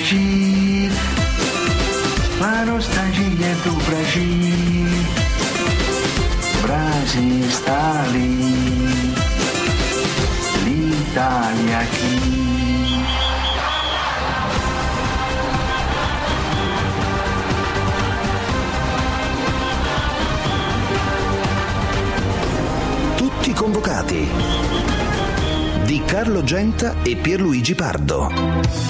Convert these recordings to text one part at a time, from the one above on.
Brasil, la nostalgia do Brasil, Brasil sta lì, l'Italia qui. Tutti convocati di Carlo Genta e Pierluigi Pardo.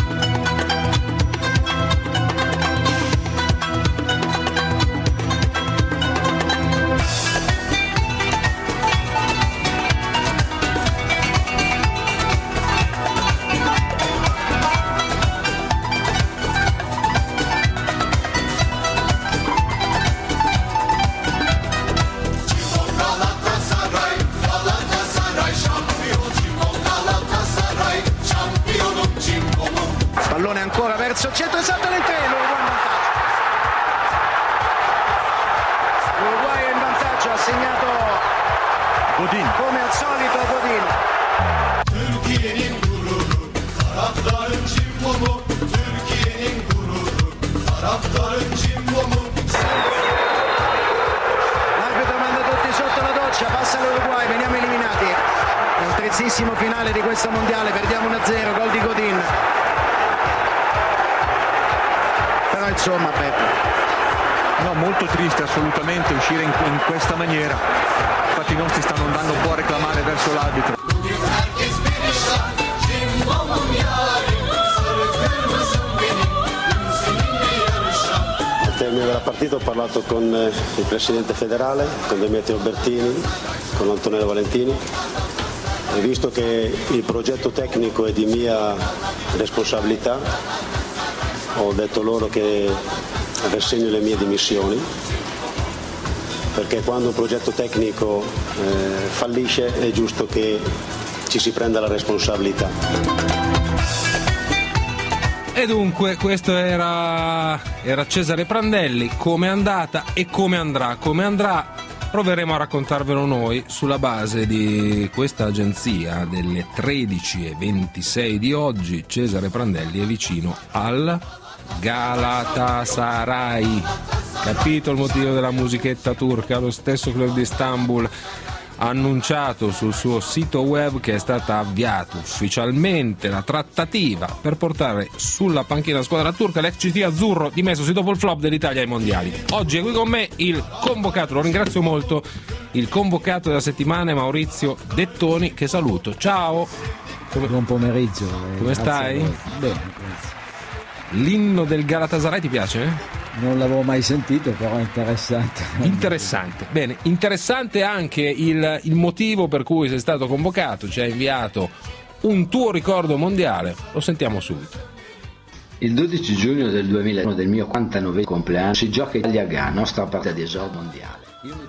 Pallone ancora verso il centro, salta nel treno, l'Uruguay è in vantaggio, ha segnato Godin, come al solito Godin. Türkiye'nin gururu, taraftarın cimbomu, Türkiye'nin gururu, taraftarın cimbomu. L'arbitro manda tutti sotto la doccia, passa l'Uruguay, veniamo eliminati. Nel trezzissimo finale di questo mondiale perdiamo 1-0, gol di Godin. Però insomma Beppe, no, molto triste assolutamente uscire in questa maniera, infatti i nostri stanno andando un po' a reclamare verso l'arbitro. Al termine della partita ho parlato con il presidente federale, con Demetrio Bertini, con Antonello Valentini, e visto che il progetto tecnico è di mia responsabilità, ho detto loro che rassegno le mie dimissioni, perché quando un progetto tecnico fallisce è giusto che ci si prenda la responsabilità. E dunque questo era Cesare Prandelli. Come è andata e come andrà proveremo a raccontarvelo noi sulla base di questa agenzia delle 13:26 di oggi. Cesare Prandelli è vicino al Galatasaray. Capito il motivo della musichetta turca? Lo stesso club di Istanbul ha annunciato sul suo sito web che è stata avviata ufficialmente la trattativa per portare sulla panchina la squadra turca l'ex CT azzurro dimessosi dopo il flop dell'Italia ai mondiali. Oggi è qui con me il convocato, lo ringrazio molto, il convocato della settimana è Maurizio Dettoni, che saluto. Ciao. Buon pomeriggio. Come stai? Bene, grazie. L'inno del Galatasaray ti piace? Non l'avevo mai sentito, però è interessante. Interessante, bene, interessante anche il motivo per cui sei stato convocato, ci hai inviato un tuo ricordo mondiale, lo sentiamo subito. Il 12 giugno del 2001, del mio 49 compleanno, si gioca Italia-Ghana, nostra partita di esordio mondiale.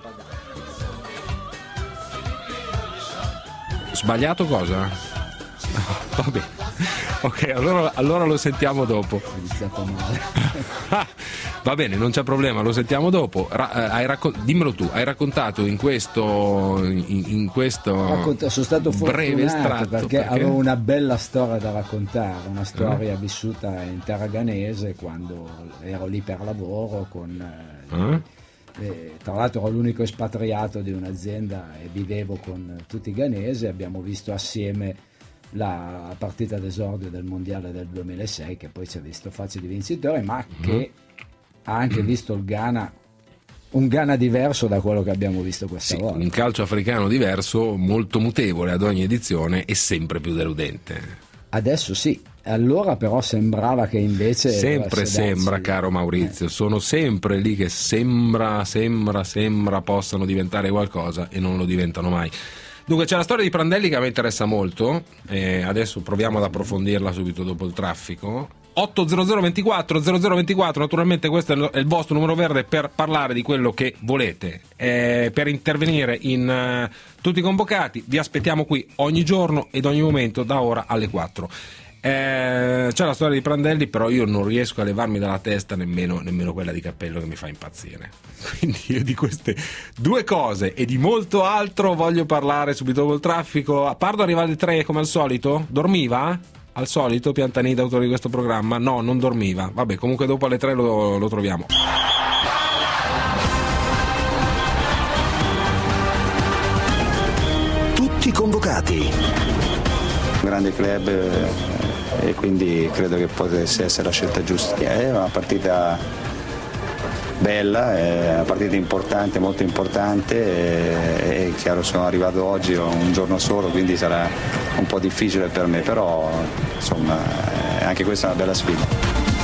Sbagliato cosa? Va bene. Ok, allora lo sentiamo dopo. È iniziato male. Va bene, non c'è problema, lo sentiamo dopo. Dimmelo tu, hai raccontato in questo Sono stato breve estratto perché avevo una bella storia da raccontare, una storia vissuta in terra ghanese quando ero lì per lavoro tra l'altro ero l'unico espatriato di un'azienda e vivevo con tutti i ghanesi. Abbiamo visto assieme la partita d'esordio del mondiale del 2006, che poi ci ha visto facce di vincitore, ma che ha anche visto il Ghana, un Ghana diverso da quello che abbiamo visto questa volta. Un calcio africano diverso, molto mutevole ad ogni edizione e sempre più deludente. Adesso sì, allora però sembrava che invece sempre sembra, caro Maurizio, sono sempre lì che sembra possano diventare qualcosa e non lo diventano mai. Dunque c'è la storia di Prandelli che a me interessa molto, adesso proviamo ad approfondirla subito dopo il traffico. 800 24 0024, naturalmente questo è il vostro numero verde per parlare di quello che volete, per intervenire in tutti i convocati. Vi aspettiamo qui ogni giorno ed ogni momento da ora alle 4. C'è la storia di Prandelli, però io non riesco a levarmi dalla testa nemmeno quella di Cappello, che mi fa impazzire. Quindi io di queste due cose e di molto altro voglio parlare subito dopo il traffico. Pardo arriva alle 3 come al solito? Dormiva? al solito Piantanida, autore di questo programma, no, non dormiva. Vabbè, comunque dopo alle 3 lo troviamo. Tutti convocati. Grande club e quindi credo che potesse essere la scelta giusta. È una partita bella, è una partita importante, molto importante, è chiaro, sono arrivato oggi, ho un giorno solo, quindi sarà un po' difficile per me, però insomma anche questa è una bella sfida.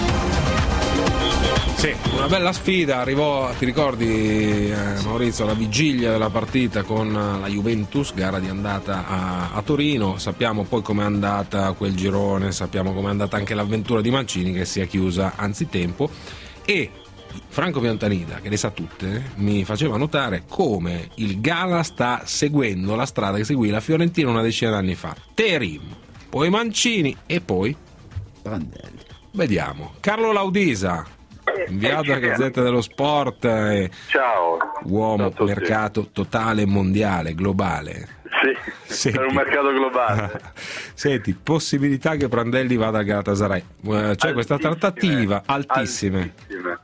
Sì, una bella sfida, arrivò, ti ricordi Maurizio, la vigilia della partita con la Juventus, gara di andata a Torino, sappiamo poi com'è andata quel girone, sappiamo com'è andata anche l'avventura di Mancini che si è chiusa anzitempo, e Franco Piantanida, che le sa tutte, mi faceva notare come il Gala sta seguendo la strada che seguì la Fiorentina una decina d'anni fa. Terim, poi Mancini e poi Prandelli. Vediamo, Carlo Laudisa, inviato alla Gazzetta dello Sport, ciao, uomo mercato totale mondiale, globale. Sì, per un mercato globale. Senti, possibilità che Prandelli vada al Galatasaray, c'è questa trattativa altissime.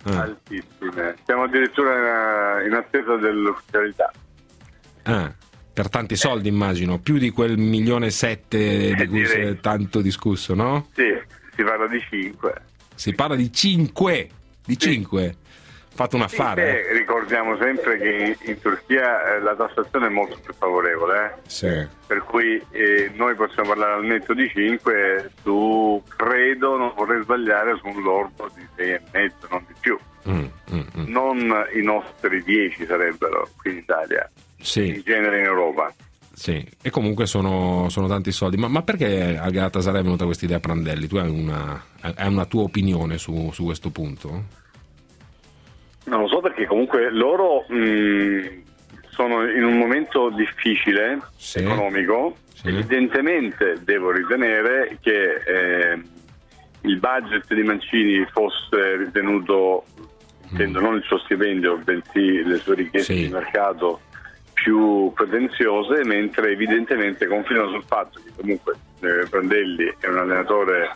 Siamo addirittura in attesa dell'ufficialità. Per tanti soldi immagino, più di quel 1,7 milioni di cui si è tanto discusso, no? Sì, si parla di 5. Si parla di 5. Di 5. Fatto un affare. Sì, ricordiamo sempre che in Turchia la tassazione è molto più favorevole. Sì. Per cui noi possiamo parlare al netto di 5, tu credo, non vorrei sbagliare, su un lordo di 6,5, non di più. Non i nostri 10 sarebbero qui in Italia, in genere in Europa. Sì, e comunque sono tanti soldi. Ma perché al Galatasaray è venuta questa idea Prandelli? Tu hai una tua opinione su questo punto? Non lo so, perché comunque loro sono in un momento difficile, economico. Evidentemente devo ritenere che il budget di Mancini fosse ritenuto, intendo non il suo stipendio, bensì le sue richieste di mercato, più pretenziose, mentre evidentemente confidano sul fatto che comunque Prandelli è un allenatore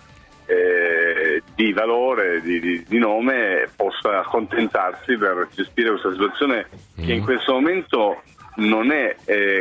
di valore, di nome, possa accontentarsi per gestire questa situazione che in questo momento non è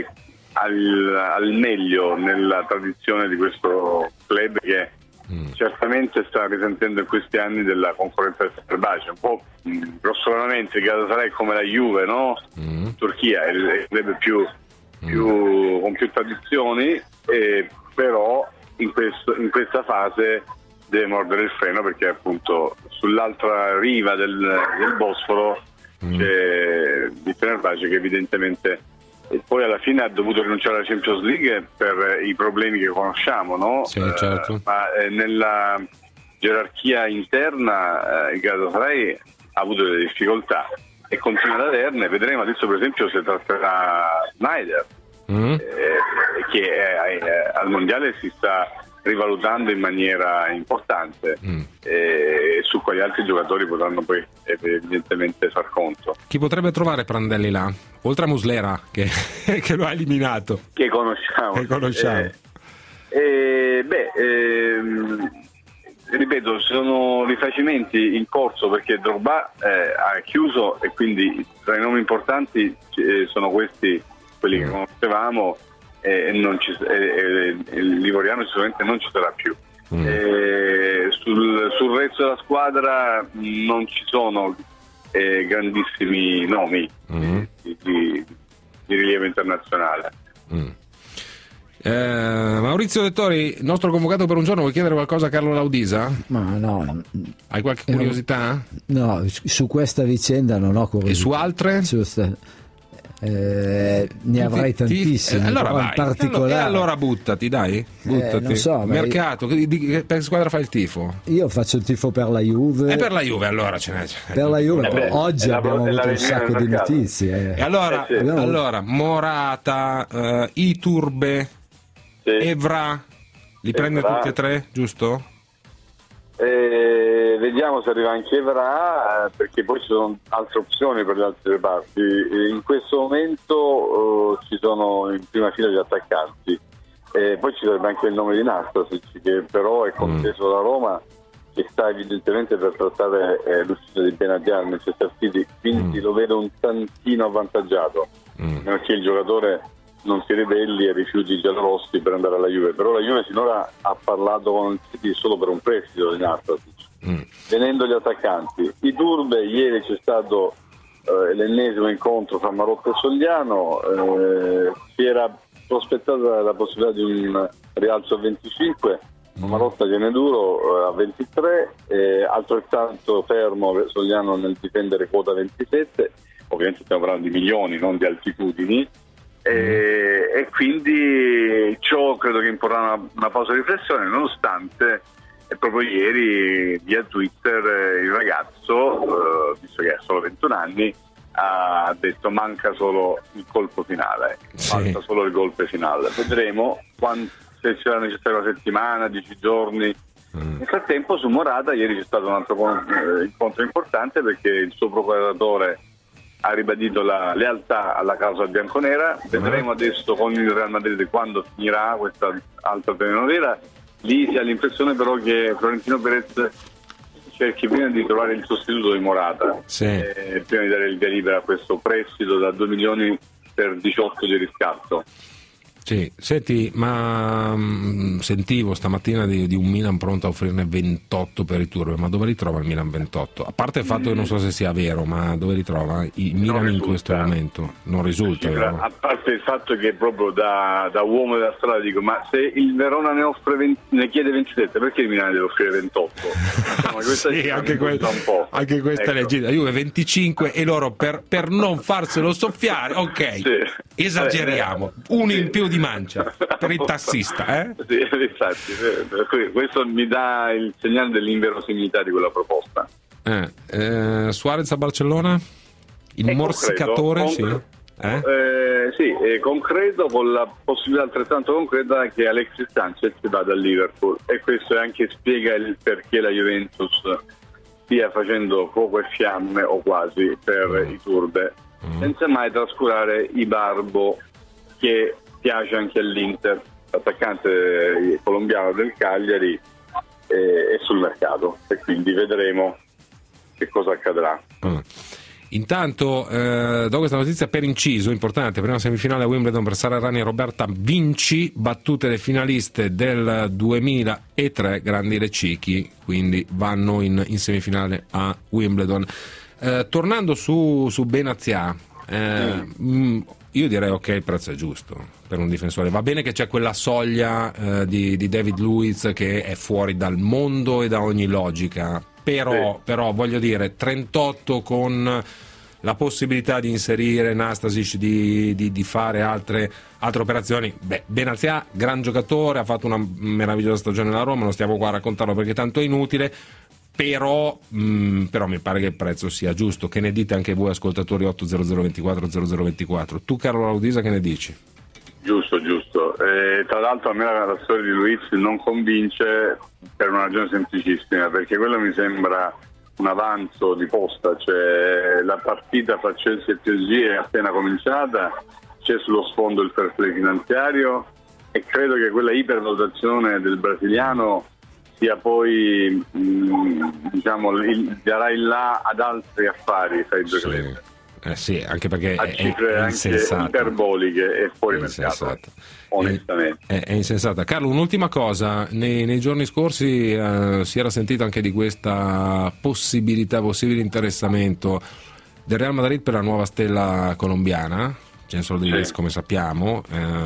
al meglio nella tradizione di questo club, che certamente sta risentendo in questi anni della concorrenza erbacea, un po' grossolanamente il Galatasaray come la Juve, no? Turchia è il club con più tradizioni, però in questa fase deve mordere il freno, perché appunto sull'altra riva del Bosforo c'è il Fenerbahce, che evidentemente poi alla fine ha dovuto rinunciare alla Champions League per i problemi che conosciamo, no? Sì, certo. Ma nella gerarchia interna il Galatasaray ha avuto delle difficoltà e continua ad averne. Vedremo adesso, per esempio, se tratterà Sneijder, che al mondiale si sta rivalutando in maniera importante, su quali altri giocatori potranno poi evidentemente far conto. Chi potrebbe trovare Prandelli là? Oltre a Muslera, che lo ha eliminato. Che conosciamo. Ripeto, sono rifacimenti in corso, perché Drogba ha chiuso, e quindi tra i nomi importanti sono questi, quelli che conoscevamo, l'Ivoriano sicuramente non ci sarà più. Sul resto della squadra non ci sono grandissimi nomi di rilievo internazionale. Maurizio Dettori, nostro convocato per un giorno, vuoi chiedere qualcosa a Carlo Laudisa? Ma no. Hai qualche curiosità? No, su questa vicenda non ho curiosità. E su altre? Ne avrei tantissimi, allora però in particolare. Allora buttati, dai. Buttati. Non so, mercato, per squadra fai il tifo? Io faccio il tifo per la Juve. E per la Juve, allora ce n'è. Per la Juve, oggi abbiamo avuto un sacco di notizie. E allora Morata, Iturbe, Evra, li prende tutti e tre, giusto? Vediamo se arriva anche Evra, perché poi ci sono altre opzioni per le altre reparti. In questo momento ci sono in prima fila gli attaccanti, poi ci sarebbe anche il nome di Nastasic, che però è conteso da Roma, che sta evidentemente per trattare l'uscita di Benatia al Manchester City, quindi lo vedo un tantino avvantaggiato, perché il giocatore non si ribelli e rifiuti i giallorossi per andare alla Juve. Però la Juve sinora ha parlato con il City solo per un prestito di Nastasic, venendo gli attaccanti. Iturbe, ieri c'è stato l'ennesimo incontro tra Marotta e Sogliano, si era prospettata la possibilità di un rialzo a 25, Marotta viene duro a 23, altrettanto fermo Sogliano nel difendere quota 27, ovviamente stiamo parlando di milioni, non di altitudini, e quindi ciò credo che imporrà una pausa di riflessione, nonostante proprio ieri via Twitter il ragazzo, visto che ha solo 21 anni, ha detto manca solo il colpo finale, falta solo il golpe finale, vedremo se sarà necessaria una settimana, 10 giorni. Nel frattempo su Morata ieri c'è stato un altro incontro importante, perché il suo procuratore ha ribadito la lealtà alla causa bianconera. Vedremo adesso con il Real Madrid quando finirà questa altra telenovela. Lì si ha l'impressione però che Florentino Perez cerchi prima di trovare il sostituto di Morata, prima di dare il via libera a questo prestito da 2 milioni per 18 di riscatto. Sì, senti, ma sentivo stamattina di un Milan pronto a offrirne 28 per Iturbe, ma dove li trova il Milan 28? A parte il fatto che non so se sia vero, ma dove li trova il Milan in questo momento? Non risulta, vero? A parte il fatto che proprio da uomo della strada dico, ma se il Verona ne chiede 27, perché il Milan deve offrire 28? Sì, anche questa è leggenda. Juve 25 e loro per non farselo soffiare, esageriamo, uno in più di mancia per il tassista, Sì, infatti, questo mi dà il segnale dell'inverosimilità di quella proposta. Suarez a Barcellona, il morsicatore, è concreto, con la possibilità altrettanto concreta che Alexis Sanchez vada a Liverpool, e questo anche spiega il perché la Juventus stia facendo fuoco e fiamme o quasi per Iturbe, senza mai trascurare Ibarbo, che piace anche all'Inter, l'attaccante colombiano del Cagliari, è sul mercato, e quindi vedremo che cosa accadrà. Intanto do questa notizia per inciso importante: prima semifinale a Wimbledon per Sara Errani e Roberta Vinci, battute le finaliste del 2003, grandi le Cichi, quindi vanno in semifinale a Wimbledon. Tornando su Benatia, io direi ok, il prezzo è giusto per un difensore. Va bene che c'è quella soglia di David Luiz che è fuori dal mondo e da ogni logica, però voglio dire, 38 con la possibilità di inserire Nastasic, di fare altre operazioni. Benatia, gran giocatore, ha fatto una meravigliosa stagione alla Roma, non stiamo qua a raccontarlo perché tanto è inutile. Però mi pare che il prezzo sia giusto. Che ne dite anche voi, ascoltatori? 80024 Tu, Carlo Laudisa, che ne dici? Giusto. Tra l'altro a me la storia di Luiz non convince per una ragione semplicissima, perché quello mi sembra un avanzo di posta, cioè la partita fra Chelsea e PSG è appena cominciata, c'è sullo sfondo il fair play finanziario, e credo che quella ipervalutazione del brasiliano sia poi darà il là ad altri affari tra i due club. Sì, anche perché a cifre anche iperboliche e fuori mercato, onestamente. È insensata. Carlo, un'ultima cosa: nei giorni scorsi si era sentito anche di questa possibile interessamento del Real Madrid per la nuova stella colombiana, Jenson Rodriguez, come sappiamo.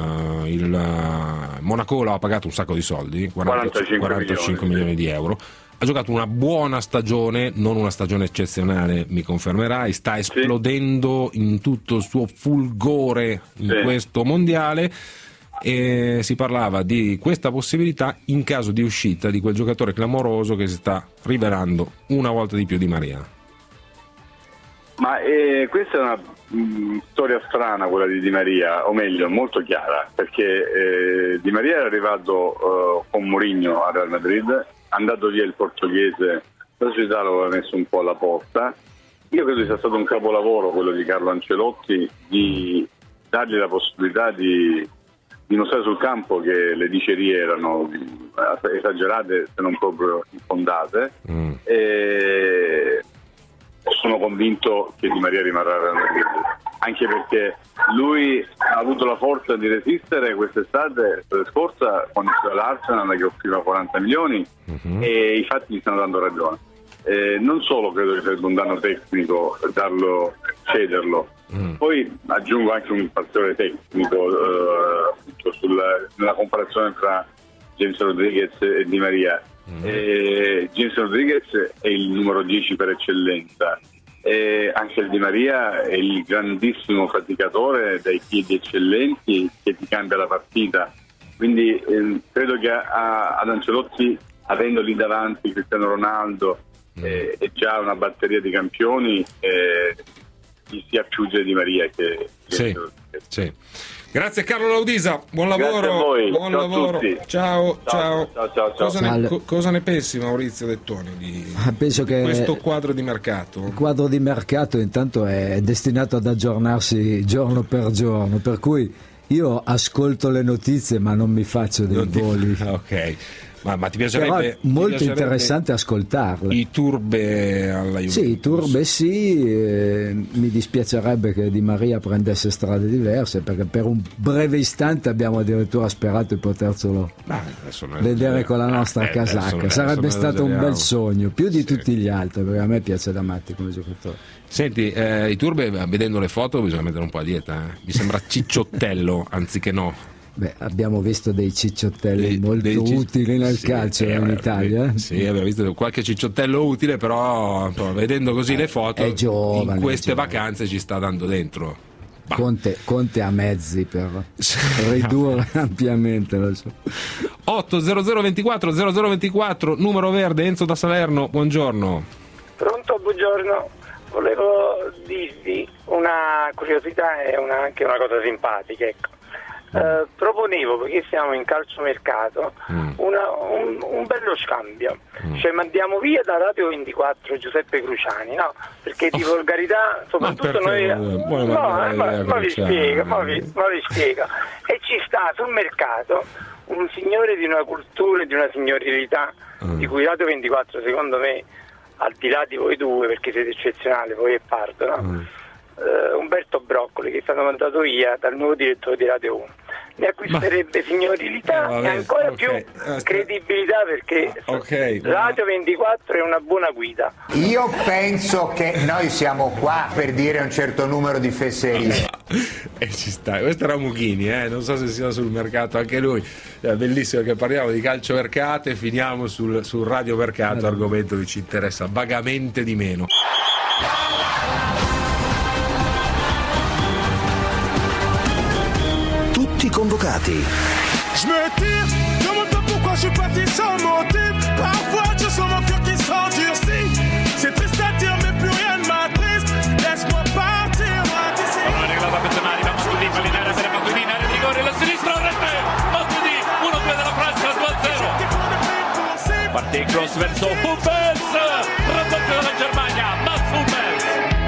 Il Monaco l'ha pagato un sacco di soldi, 45 milioni di euro. Ha giocato una buona stagione, non una stagione eccezionale, mi confermerai, sta esplodendo in tutto il suo fulgore in questo mondiale, e si parlava di questa possibilità in caso di uscita di quel giocatore clamoroso che si sta rivelando una volta di più Di Maria. Ma questa è una storia strana, quella di Di Maria, o meglio molto chiara, perché Di Maria è arrivato con Mourinho al Real Madrid, andato via il portoghese, la società lo aveva messo un po' alla porta. Io credo sia stato un capolavoro quello di Carlo Ancelotti, di dargli la possibilità di dimostrare sul campo che le dicerie erano esagerate, se non proprio infondate, e sono convinto che Di Maria rimarrà Real Madrid, anche perché lui ha avuto la forza di resistere quest'estate scorsa con l'Arsenal che offriva 40 milioni e i fatti gli stanno dando ragione. Non solo credo che sarebbe un danno tecnico cederlo, poi aggiungo anche un fattore tecnico nella comparazione tra James Rodriguez e Di Maria. James Rodriguez è il numero 10 per eccellenza, e anche il Di Maria è il grandissimo faticatore dai piedi eccellenti che ti cambia la partita, quindi credo che ad Ancelotti, avendo lì davanti Cristiano Ronaldo e già una batteria di campioni, gli sia più utile Di Maria che sì. Grazie Carlo Laudisa, buon lavoro. Grazie a voi. Buon Ciao lavoro. a tutti. Ciao. Cosa ne pensi, Maurizio Dettoni, Penso di che questo quadro di mercato? Il quadro di mercato intanto è destinato ad aggiornarsi giorno per giorno, per cui io ascolto le notizie ma non mi faccio dei voli. Ok. Ma ti piacerebbe? Però molto interessante ascoltarle. I turbe alla Juventus? Sì, i turbe sì, mi dispiacerebbe che Di Maria prendesse strade diverse, perché per un breve istante abbiamo addirittura sperato di potercelo vedere con la nostra casacca. Sarebbe stato un bel sogno, più di tutti gli altri, perché a me piace da matti come giocatore. Senti, i turbe, vedendo le foto bisogna mettere un po' a dieta, Mi sembra cicciottello anziché no. Beh, abbiamo visto dei cicciottelli molto utili nel calcio in Italia. Sì, abbiamo visto qualche cicciottello utile, però vedendo così le foto, è giovane, in queste vacanze ci sta dando dentro. Conte ha mezzi per ridurre ampiamente. 80024 numero verde. Enzo da Salerno, buongiorno. Pronto, buongiorno. Volevo dirvi una curiosità e anche una cosa simpatica, ecco. Proponevo, perché siamo in calciomercato, un bello scambio, cioè mandiamo via da Radio 24 Giuseppe Cruciani, no? Perché di volgarità soprattutto noi ma vi spiego, e ci sta sul mercato un signore di una cultura e di una signorilità di cui Radio 24 secondo me, al di là di voi due perché siete eccezionali, voi e Pardo, no? Umberto Broccoli, che è stato mandato via dal nuovo direttore di Radio 1, ne acquisterebbe signorilità e ancora più credibilità, perché Radio 24 è una buona guida. Io penso che noi siamo qua per dire un certo numero di fesserie. E ci sta, questo era Mughini, non so se sia sul mercato anche lui. È bellissimo che parliamo di calciomercato e finiamo sul radiomercato, argomento che ci interessa vagamente di meno. Tutti convocati. Je me tire, demande pas pourquoi je suis parti sans motif. Parfois je sens mon cœur qui s'endurcit. C'est triste à dire mais plus rien ne m'attriste. Laisse-moi partir d'ici. Pallone regolata per Tonali, va Matuidi, Fallinera per Matuidi, area di rigore, la sinistra, rete. Matuidi, 1-2 della Francia, 2-0. Parte il cross verso Hummels, raddoppio della Germania, Mats Hummels.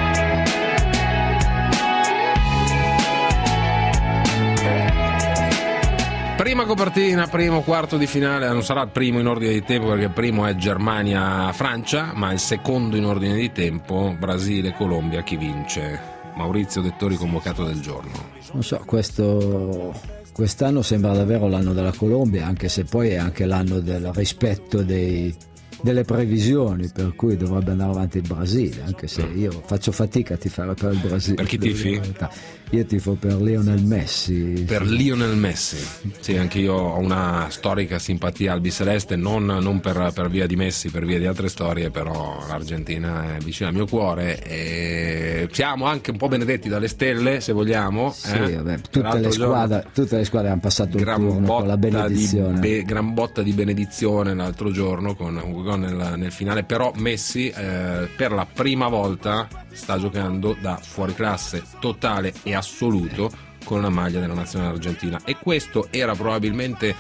Prima copertina, primo quarto di finale, non sarà il primo in ordine di tempo perché il primo è Germania-Francia, ma il secondo in ordine di tempo Brasile-Colombia. Chi vince? Maurizio Dettori, convocato del giorno. Non so, quest'anno sembra davvero l'anno della Colombia, anche se poi è anche l'anno del rispetto delle previsioni, per cui dovrebbe andare avanti il Brasile, anche se io faccio fatica a tifare per il Brasile. Per chi tifi? Io tifo per Lionel Messi. Per Lionel Messi? Sì, anche io ho una storica simpatia albiceleste, non per via di Messi, per via di altre storie, però l'Argentina è vicina al mio cuore e siamo anche un po' benedetti dalle stelle, se vogliamo. Sì, vabbè, tutte le squadre hanno passato il turno con la benedizione. Gran botta di benedizione l'altro giorno nel finale, però Messi per la prima volta sta giocando da fuoriclasse totale e assoluto con la maglia della nazionale argentina, e questo era probabilmente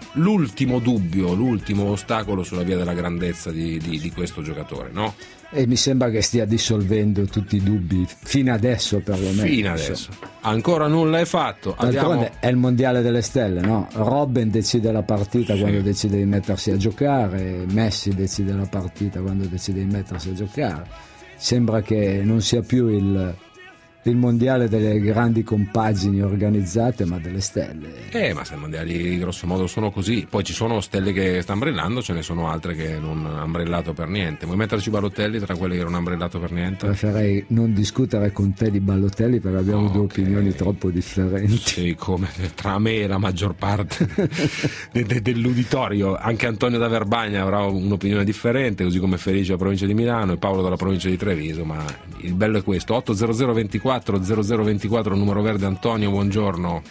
l'ultimo dubbio, l'ultimo ostacolo sulla via della grandezza di questo giocatore, no? E mi sembra che stia dissolvendo tutti i dubbi fino adesso, perlomeno. Fino adesso. Ancora nulla è fatto. D'altronde è il mondiale delle stelle, no? Robben decide la partita quando decide di mettersi a giocare, Messi decide la partita quando decide di mettersi a giocare. Sembra che non sia più il mondiale delle grandi compagini organizzate, ma delle stelle. Ma se i mondiali grosso modo sono così, poi ci sono stelle che stanno brillando, ce ne sono altre che non hanno brillato per niente. Vuoi metterci Balotelli tra quelli che non hanno brillato per niente? Preferirei non discutere con te di Balotelli perché abbiamo due opinioni troppo differenti. Sì, come tra me e la maggior parte dell'uditorio. Anche Antonio da Verbagna avrà un'opinione differente, così come Felice della provincia di Milano e Paolo dalla provincia di Treviso, ma il bello è questo. 80024 0024, numero verde. Antonio, buongiorno.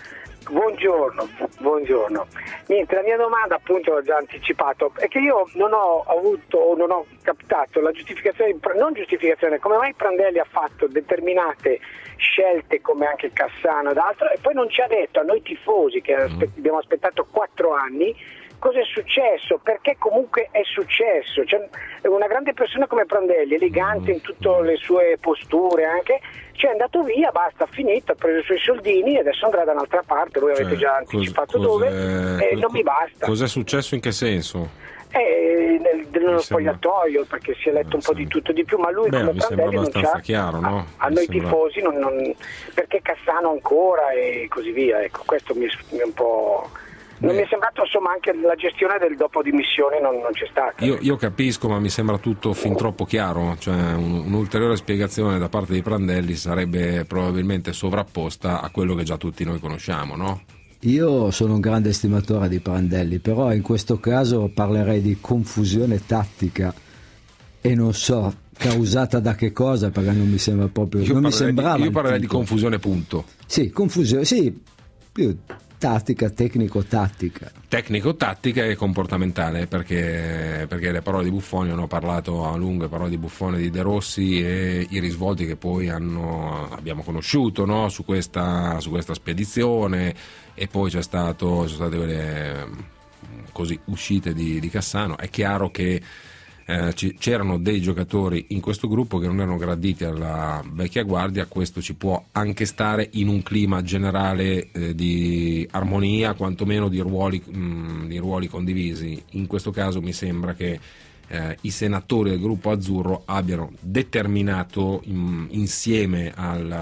Buongiorno. Niente, la mia domanda, appunto, l'ho già anticipato, è che io non ho captato la giustificazione, come mai Prandelli ha fatto determinate scelte come anche Cassano ed altro, e poi non ci ha detto a noi tifosi che abbiamo aspettato 4 anni cosa è successo, perché comunque è successo. Cioè, una grande persona come Prandelli, elegante in tutte le sue posture anche, è andato via, basta, finito, ha preso i suoi soldini e adesso andrà da un'altra parte. Voi avete già anticipato dove, e non mi basta. Cos'è successo, in che senso? Nello spogliatoio, perché si è letto un po' di tutto di più, ma lui come Prandelli non c'ha chiaro, no? a noi tifosi non, perché Cassano ancora e così via. Ecco, questo mi è un po'. Non mi è sembrato, insomma, anche la gestione del dopo dimissioni non c'è stata. Io capisco, ma mi sembra tutto fin troppo chiaro, cioè un'ulteriore spiegazione da parte di Prandelli sarebbe probabilmente sovrapposta a quello che già tutti noi conosciamo, no? Io sono un grande estimatore di Prandelli, però in questo caso parlerei di confusione tattica e non so causata da che cosa, perché non mi sembra proprio. Io parlerei di confusione, punto. Sì, confusione, sì, più tattica, tecnico-tattica e comportamentale, perché le parole di Buffoni, hanno parlato a lungo, le parole di Buffoni, di De Rossi e i risvolti che poi abbiamo conosciuto, no? su questa spedizione, e poi c'è state quelle così uscite di Cassano. È chiaro che c'erano dei giocatori in questo gruppo che non erano graditi alla vecchia guardia. Questo ci può anche stare in un clima generale di armonia, quantomeno di ruoli condivisi. In questo caso mi sembra che i senatori del gruppo azzurro abbiano determinato insieme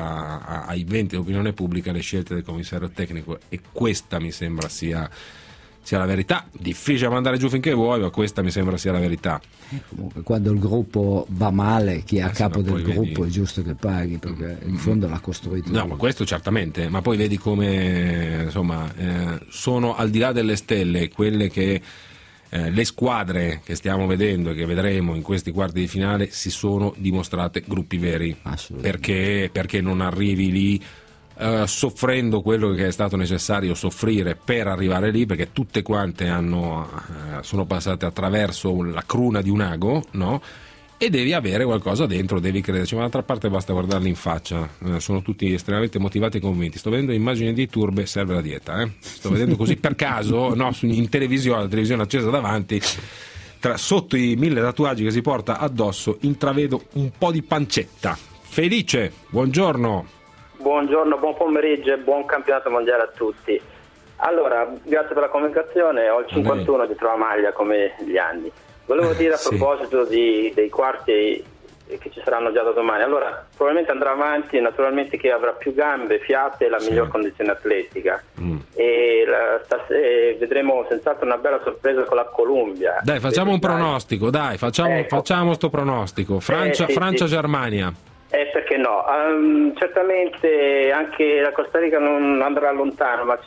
ai 20 dell'opinione pubblica le scelte del commissario tecnico, e questa mi sembra sia la verità. Difficile mandare giù finché vuoi, ma questa mi sembra sia la verità. Comunque, quando il gruppo va male, chi è a capo del gruppo è giusto che paghi, perché in fondo l'ha costruito. No, ma questo certamente, ma poi vedi come insomma sono al di là delle stelle quelle che le squadre che stiamo vedendo e che vedremo in questi quarti di finale si sono dimostrate gruppi veri, perché non arrivi lì soffrendo quello che è stato necessario soffrire per arrivare lì, perché tutte quante sono passate attraverso la cruna di un ago, no? E devi avere qualcosa dentro, devi crederci, ma d'altra parte basta guardarli in faccia, sono tutti estremamente motivati e convinti. Sto vedendo immagini di Turbe, serve la dieta, sto vedendo così per caso, no, in televisione, la televisione accesa davanti, sotto i 1000 tatuaggi che si porta addosso intravedo un po' di pancetta. Felice, buongiorno. Buongiorno, buon pomeriggio e buon campionato mondiale a tutti. Allora, grazie per la comunicazione, ho il 51 dietro la maglia come gli anni. Volevo dire a proposito dei quarti che ci saranno già da domani. Allora, probabilmente andrà avanti, naturalmente chi avrà più gambe, fiate e la miglior condizione atletica. E vedremo senz'altro una bella sorpresa con la Colombia. Dai, facciamo un pronostico, facciamo sto pronostico. Francia-Germania. Perché no? Certamente anche la Costa Rica non andrà lontano, ma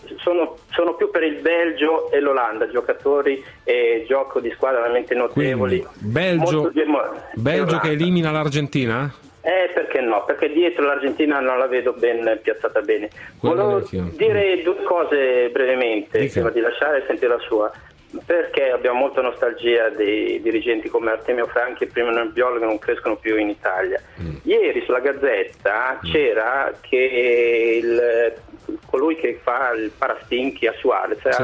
sono più per il Belgio e l'Olanda, giocatori e gioco di squadra veramente notevoli. Quindi, Belgio che elimina l'Argentina? Perché no? Perché dietro l'Argentina non la vedo ben piazzata bene. Volevo dire due cose brevemente prima di lasciare e sentire la sua. Perché abbiamo molta nostalgia dei dirigenti come Artemio Franchi e Primo Nebbiolo che non crescono più in Italia. Ieri sulla Gazzetta c'era che colui che fa il parastinchi a Suarez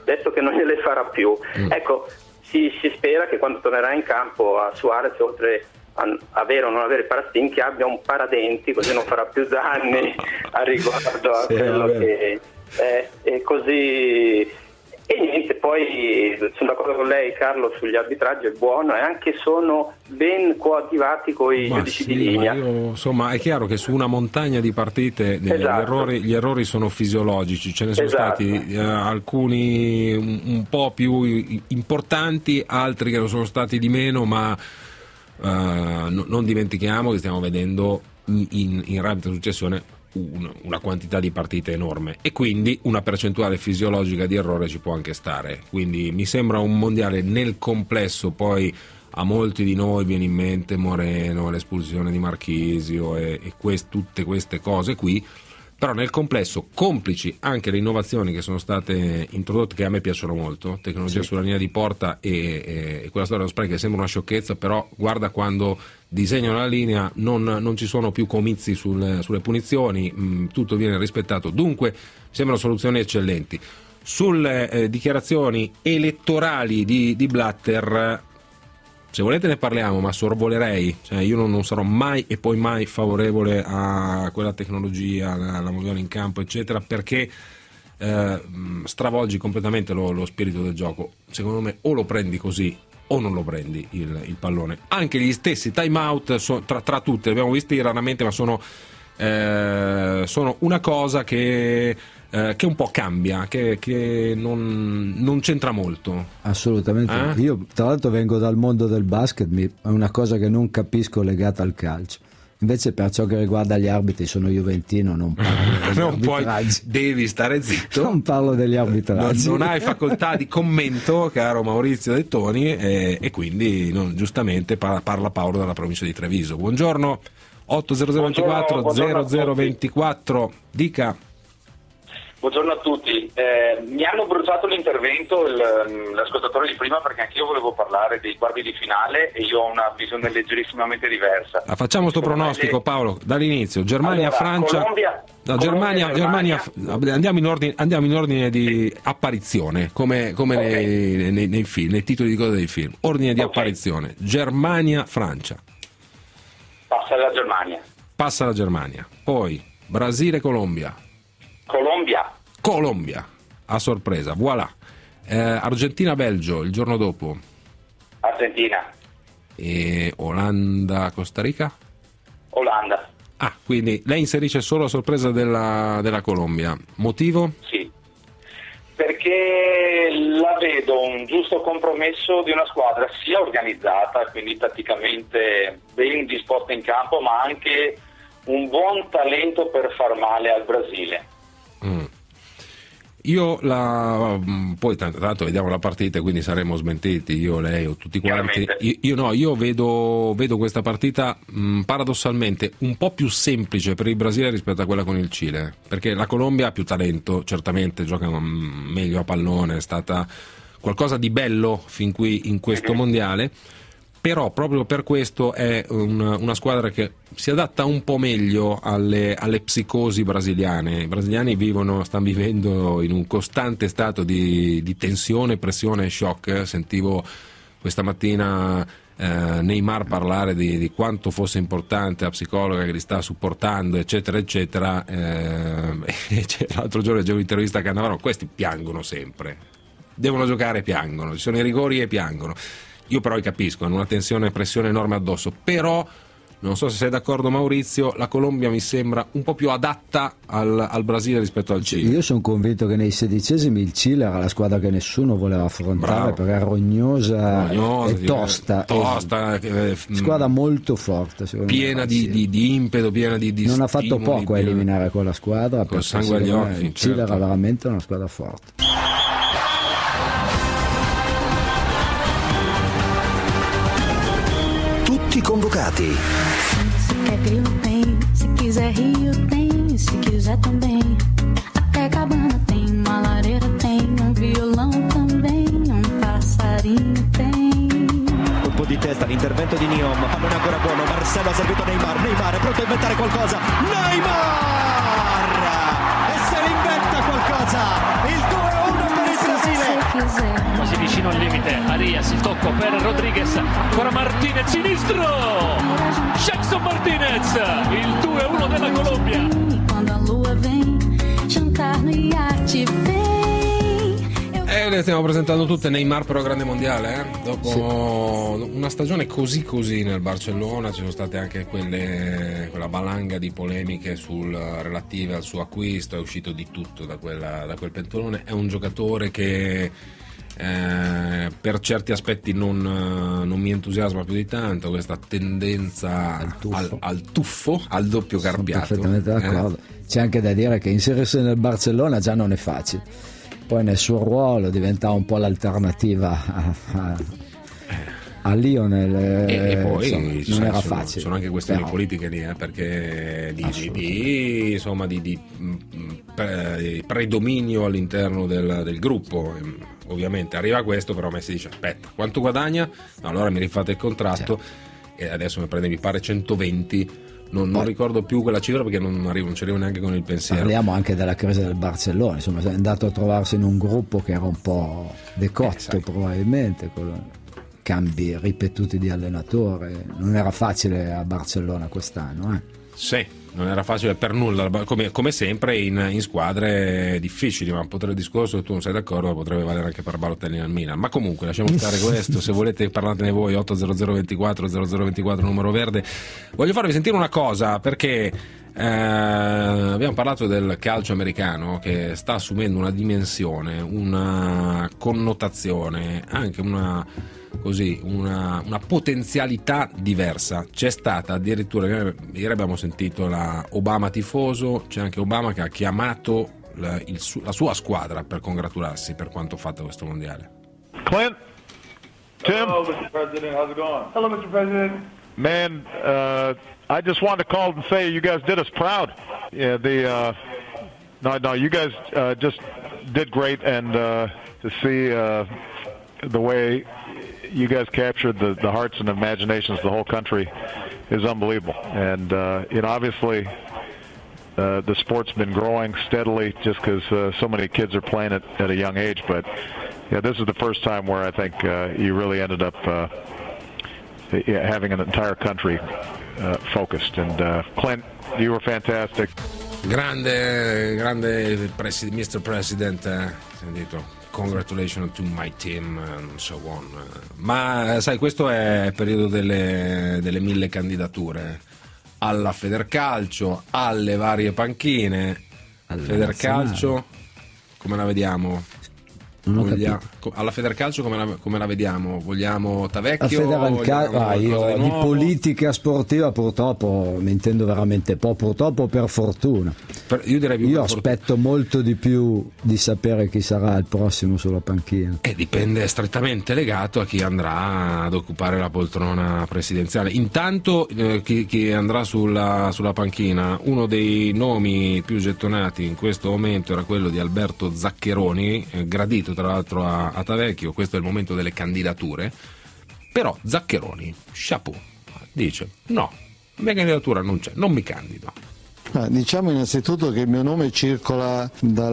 detto che non gliele farà più. Ecco, si spera che quando tornerà in campo a Suarez, oltre a avere o non avere parastinchi, abbia un paradenti, così non farà più danni a riguardo a quello che è, e così. E niente, poi sono d'accordo con lei, Carlo, sugli arbitraggi è buono e anche sono ben coattivati con i giudici di linea. Insomma, è chiaro che su una montagna di partite gli errori sono fisiologici, ce ne sono stati alcuni un po' più importanti, altri che lo sono stati di meno, ma non dimentichiamo che stiamo vedendo in rapida successione una quantità di partite enorme e quindi una percentuale fisiologica di errore ci può anche stare, quindi mi sembra un mondiale nel complesso. Poi a molti di noi viene in mente Moreno, l'espulsione di Marchisio e tutte queste cose qui, però nel complesso, complici anche le innovazioni che sono state introdotte, che a me piacciono molto, tecnologia sulla linea di porta e quella storia dello spray che sembra una sciocchezza, però guarda quando disegnano la linea non ci sono più comizi sulle punizioni, tutto viene rispettato, dunque sembrano soluzioni eccellenti. Sulle dichiarazioni elettorali di Blatter, se volete ne parliamo, ma sorvolerei, cioè io non sarò mai e poi mai favorevole a quella tecnologia, alla mondiale in campo eccetera, perché stravolgi completamente lo spirito del gioco. Secondo me o lo prendi così o non lo prendi il pallone. Anche gli stessi time out tra tutte, li abbiamo visti raramente, ma sono una cosa che un po' cambia, che non c'entra molto. Assolutamente. Io tra l'altro vengo dal mondo del basket, è una cosa che non capisco legata al calcio. Invece per ciò che riguarda gli arbitri, sono juventino, non parlo degli arbitraggi. Devi stare zitto. Non parlo degli arbitraggi. Non hai facoltà di commento, caro Maurizio Dettoni, e quindi giustamente parla Paolo dalla provincia di Treviso. Buongiorno, 80024 0024, dica. Buongiorno a tutti, mi hanno bruciato l'intervento l'ascoltatore di prima, perché anch'io volevo parlare dei quarti di finale e io ho una visione leggerissimamente diversa. Facciamo sto pronostico, Paolo, dall'inizio. Germania, Francia, Germania, andiamo in ordine di apparizione, come nei film, nei titoli di coda dei film. Ordine di apparizione: Germania, Francia. Passa la Germania. Poi Brasile, Colombia, a sorpresa, voilà. Argentina, Belgio il giorno dopo. Argentina. E Olanda, Costa Rica? Olanda. Quindi lei inserisce solo a sorpresa della Colombia. Motivo? Sì, perché la vedo un giusto compromesso di una squadra sia organizzata, quindi tatticamente ben disposta in campo, ma anche un buon talento per far male al Brasile. Io poi tanto vediamo la partita, quindi saremo smentiti, io, lei o tutti quanti. Io vedo questa partita paradossalmente un po' più semplice per il Brasile rispetto a quella con il Cile, perché la Colombia ha più talento, certamente gioca meglio a pallone, è stata qualcosa di bello fin qui in questo mondiale, però proprio per questo è una squadra che si adatta un po' meglio alle psicosi brasiliane. I brasiliani stanno vivendo in un costante stato di tensione, pressione e shock. Sentivo questa mattina Neymar parlare di quanto fosse importante la psicologa che li sta supportando, eccetera eccetera, e l'altro giorno leggevo un'intervista a Cannavaro: questi piangono sempre, devono giocare, piangono, ci sono i rigori e piangono. Io però capisco, hanno una tensione e pressione enorme addosso, però non so se sei d'accordo Maurizio, la Colombia mi sembra un po' più adatta al Brasile rispetto al Cile. Io sono convinto che nei 16esimi il Cile era la squadra che nessuno voleva affrontare, perché era rognosa e tosta, squadra molto forte, piena di impeto, piena di non stimoli, ha fatto poco a eliminare quella squadra, con sangue agli occhi. Il Cile era veramente una squadra forte. Tutti convocati. Se quer grilo tem, se quiser rio tem, se quiser também. Até cabana tem, uma lareira tem, um violão também, um passarinho tem. Colpo di testa, l'intervento di Niom, pallone ancora buono, Marcelo ha servito Neymar è pronto a inventare qualcosa, Neymar! E se ne inventa qualcosa, il 2-1 per il Brasile. quiser. Quasi vicino al limite, Arias, il tocco per Rodriguez, ancora Martinez sinistro, Jackson Martinez, il 2-1 della Colombia. Quando a lua vem jantar no iate, vem. Le stiamo presentando tutte. Neymar però grande mondiale, dopo una stagione così nel Barcellona ci sono state anche quella valanga di polemiche relative al suo acquisto, è uscito di tutto da quel pentolone. È un giocatore che per certi aspetti non mi entusiasma più di tanto, questa tendenza al tuffo, al doppio carpiato. Sono perfettamente d'accordo. C'è anche da dire che inserirsi nel Barcellona già non è facile, poi nel suo ruolo diventa un po' l'alternativa a Lionel, e poi non era facile. Sono anche questioni politiche lì, perché di predominio all'interno del gruppo. Ovviamente arriva questo, però Messi dice aspetta, quanto guadagna? No, allora mi rifate il contratto, e adesso mi pare 120. Non ricordo più quella cifra perché non ci arrivo neanche con il pensiero. Parliamo anche della crisi del Barcellona, insomma, è andato a trovarsi in un gruppo che era un po' decotto, probabilmente, con cambi ripetuti di allenatore. Non era facile a Barcellona quest'anno. Sì, non era facile per nulla, come sempre in squadre difficili, ma il discorso, tu non sei d'accordo, potrebbe valere anche per Balotelli nel Milan. Ma comunque lasciamo stare questo, se volete parlatene voi, 80024 numero verde. Voglio farvi sentire una cosa, perché abbiamo parlato del calcio americano che sta assumendo una dimensione, una connotazione, anche una potenzialità diversa. C'è stata addirittura, ieri abbiamo sentito la Obama tifoso, c'è anche Obama che ha chiamato la sua squadra per congratularsi per quanto fatto questo mondiale. Clint, Tim. Hello, Mr. President. How's it going? Hello, Mr. President. Man, I just wanted to call and say you guys did us proud. Yeah, no, you guys just did great, and to see the way you guys captured the hearts and imaginations of the whole country is unbelievable. And obviously the sport's been growing steadily just because so many kids are playing it at a young age. But yeah, this is the first time where I think you really ended up having an entire country focused. And Clint, you were fantastic. Grande Mr. President, sentito. Congratulations to my team and so on. Ma sai, questo è il periodo delle 1000 candidature alla Federcalcio, alle varie panchine. Federcalcio come la vediamo? Alla Federcalcio come la vediamo? Vogliamo Tavecchio? Di politica sportiva purtroppo mi intendo veramente purtroppo per fortuna. Io aspetto molto di più di sapere chi sarà il prossimo sulla panchina. E dipende, è strettamente legato a chi andrà ad occupare la poltrona presidenziale. Intanto chi andrà sulla panchina, uno dei nomi più gettonati in questo momento era quello di Alberto Zaccheroni, gradito tra l'altro a Tavecchio. Questo è il momento delle candidature, però Zaccheroni, chapeau, dice no, la mia candidatura non c'è, non mi candido. Diciamo innanzitutto che il mio nome circola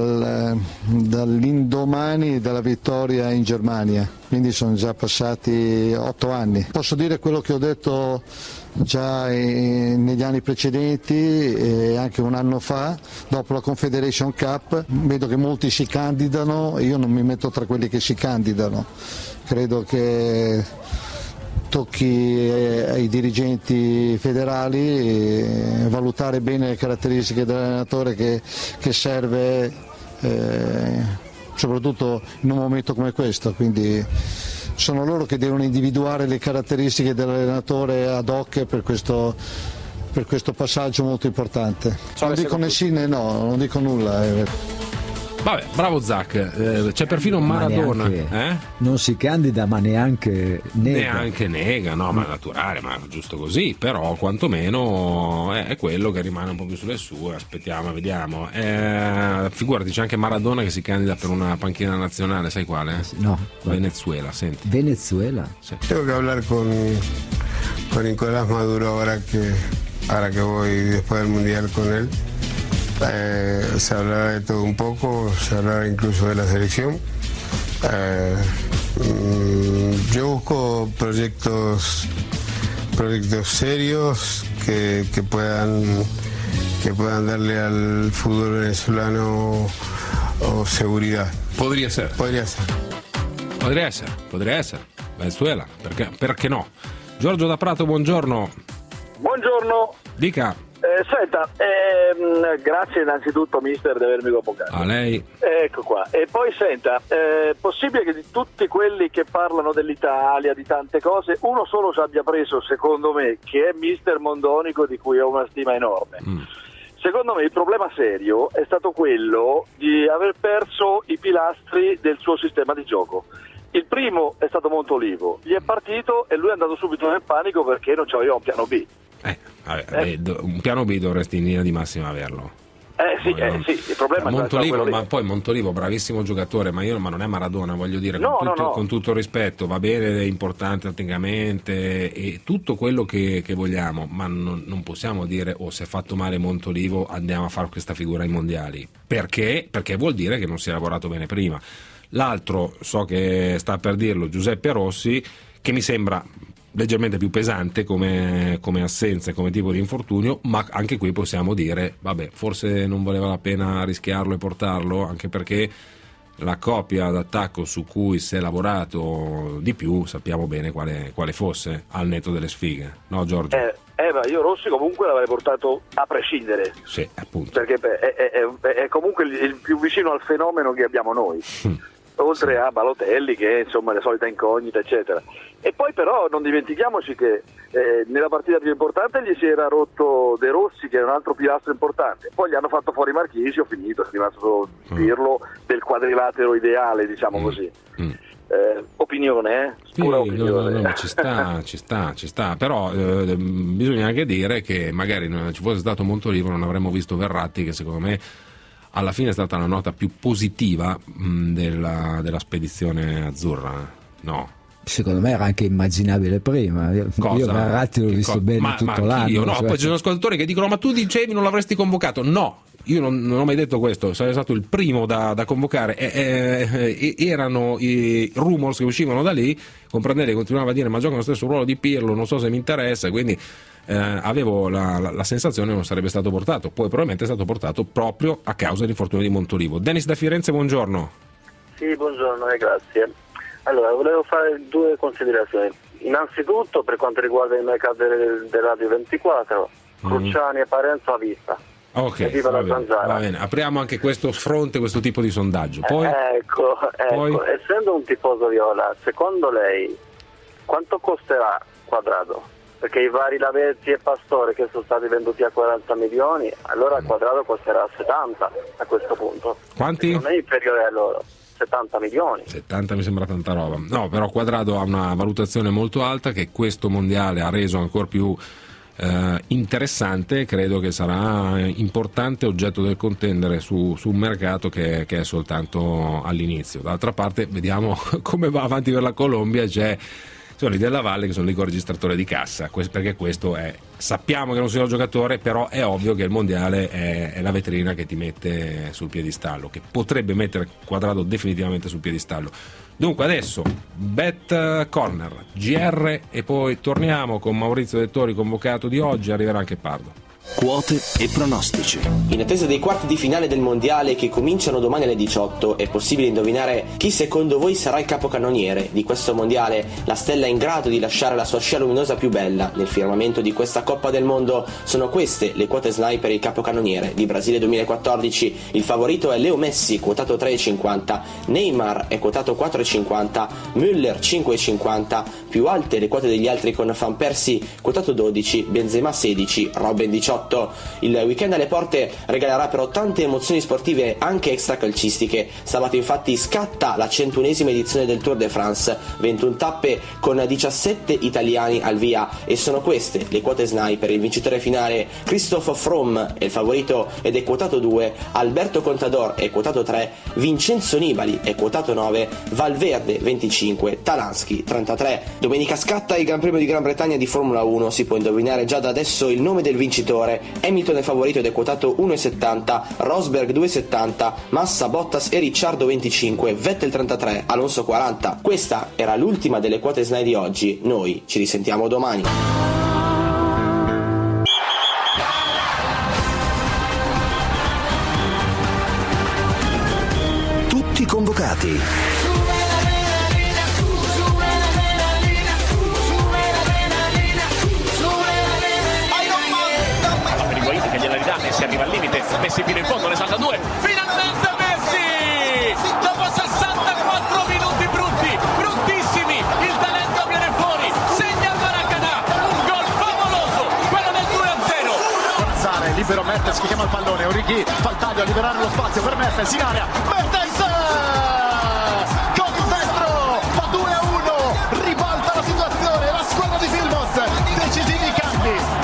dall'indomani della vittoria in Germania, quindi sono già passati 8 anni. Posso dire quello che ho detto già negli anni precedenti e anche un anno fa, dopo la Confederation Cup. Vedo che molti si candidano e io non mi metto tra quelli che si candidano. Credo che tocchi ai dirigenti federali valutare bene le caratteristiche dell'allenatore che serve soprattutto in un momento come questo, quindi sono loro che devono individuare le caratteristiche dell'allenatore ad hoc per questo passaggio molto importante. Non dico né sì né no, non dico nulla. Vabbè, bravo Zach, c'è perfino Maradona. Non si candida ma neanche nega, no, ma è naturale, ma giusto così, però quantomeno è quello che rimane un po' più sulle sue, aspettiamo, vediamo. Figurati, c'è anche Maradona che si candida per una panchina nazionale, sai quale? No. Venezuela, senti. Venezuela? Sì. Tengo que hablar con Nicolás Maduro ahora que voy después del Mundial con él. Se hablará de todo un poco, se hablará incluso de la selección. Yo busco proyectos serios que puedan darle al fútbol venezolano seguridad. Podría ser. Venezuela, perché no? Giorgio da Prato, buongiorno. Buongiorno. Dica. Senta, grazie innanzitutto mister di avermi convocato. A lei. Ecco qua. E poi senta, è possibile che di tutti quelli che parlano dell'Italia, di tante cose, uno solo ci abbia preso, secondo me, che è mister Mondonico, di cui ho una stima enorme. Secondo me il problema serio è stato quello di aver perso i pilastri del suo sistema di gioco. Il primo è stato Montolivo, gli è partito e lui è andato subito nel panico perché non c'aveva un piano B. Un piano B dovresti in linea di massima averlo. Sì, il problema Montolivo, è ma poi Montolivo, bravissimo giocatore, ma non è Maradona, voglio dire, No. con tutto il rispetto, va bene, è importante tecnicamente e tutto quello che vogliamo, ma non possiamo dire se è fatto male Montolivo andiamo a fare questa figura ai mondiali, perché vuol dire che non si è lavorato bene prima. L'altro, so che sta per dirlo, Giuseppe Rossi, che mi sembra leggermente più pesante come assenza e come tipo di infortunio, ma anche qui possiamo dire vabbè, forse non valeva la pena rischiarlo e portarlo, anche perché la coppia d'attacco su cui si è lavorato di più sappiamo bene quale fosse, al netto delle sfighe, no Giorgio? Ma io Rossi comunque l'avrei portato a prescindere. Sì, appunto. Perché è comunque il più vicino al fenomeno che abbiamo noi. Oltre a Balotelli, che è insomma la solita incognita, eccetera. E poi però non dimentichiamoci che nella partita più importante gli si era rotto De Rossi, che è un altro pilastro importante, poi gli hanno fatto fuori Marchisio, finito, è rimasto solo Pirlo del quadrilatero ideale, diciamo così. Opinione, pura opinione. No, ci sta, però bisogna anche dire che magari non ci fosse stato Montolivo non avremmo visto Verratti, che secondo me alla fine è stata la nota più positiva della spedizione azzurra, no? Secondo me era anche immaginabile prima. Io Verratti l'ho visto bene tutto l'anno. No, poi ci sono ascoltatori che dicono ma tu dicevi non l'avresti convocato. No, io non ho mai detto questo, sarei stato il primo da convocare. Erano i rumors che uscivano da lì, con Prandelli continuava a dire ma gioca lo stesso ruolo di Pirlo, non so se mi interessa, quindi avevo la sensazione che non sarebbe stato portato, poi probabilmente è stato portato proprio a causa dell'infortunio di Montolivo. Dennis da Firenze, buongiorno. Sì, buongiorno e grazie. Allora, volevo fare due considerazioni. Innanzitutto, per quanto riguarda il mercato del Radio 24, Cruciani e Parenzo a vista. Ok, va bene. Apriamo anche questo fronte, questo tipo di sondaggio. Poi, ecco, essendo un tifoso viola, secondo lei quanto costerà Quadrado? Perché i vari Lavezzi e Pastore che sono stati venduti a 40 milioni, allora Quadrado costerà 70 a questo punto. Quanti? Non è inferiore a loro. 70 milioni. 70 mi sembra tanta roba. No, però Quadrado ha una valutazione molto alta che questo mondiale ha reso ancora più interessante. Credo che sarà importante oggetto del contendere su un mercato che è soltanto all'inizio. D'altra parte vediamo come va avanti per la Colombia. Sono i Della Valle che sono lì con il registratore di cassa, perché questo sappiamo che non sia un giocatore, però è ovvio che il mondiale è la vetrina che ti mette sul piedistallo, che potrebbe mettere Quadrado definitivamente sul piedistallo. Dunque adesso Bet Corner, GR e poi torniamo con Maurizio Dettori, convocato di oggi, arriverà anche Pardo. Quote e pronostici. In attesa dei quarti di finale del mondiale che cominciano domani alle 18, è possibile indovinare chi secondo voi sarà il capocannoniere di questo mondiale, la stella in grado di lasciare la sua scia luminosa più bella nel firmamento di questa Coppa del Mondo. Sono queste le quote SNAI per il capocannoniere di Brasile 2014. Il favorito è Leo Messi, quotato 3,50, Neymar è quotato 4,50, Müller 5,50, più alte le quote degli altri con Van Persie quotato 12, Benzema 16, Robben 18. Il weekend alle porte regalerà però tante emozioni sportive anche extracalcistiche. Sabato infatti scatta la 101esima edizione del Tour de France, 21 tappe con 17 italiani al via, e sono queste le quote SNAI per il vincitore finale. Christoph Froome è il favorito ed è quotato 2, Alberto Contador è quotato 3, Vincenzo Nibali è quotato 9, Valverde 25, Talansky 33. Domenica scatta il Gran Premio di Gran Bretagna di Formula 1, si può indovinare già da adesso il nome del vincitore rigore, Hamilton è favorito ed è quotato 1,70, Rosberg 2,70, Massa, Bottas e Ricciardo 25, Vettel 33, Alonso 40. Questa era l'ultima delle quote SNAI di oggi, noi ci risentiamo domani. Tutti convocati. Si arriva al limite, Messi fino in fondo, ne salta 2, finalmente Messi! Dopo 64 minuti bruttissimi, il talento viene fuori, segna il Maracanã, un gol favoloso, quello del 2-0. Corazzare, libero Mertens che chiama il pallone, Orighi fa il taglio a liberare lo spazio per Mertens in area, Mertens! Con il destro, fa 2-1, ribalta la situazione, la squadra di Vilmos, decisivi cambi.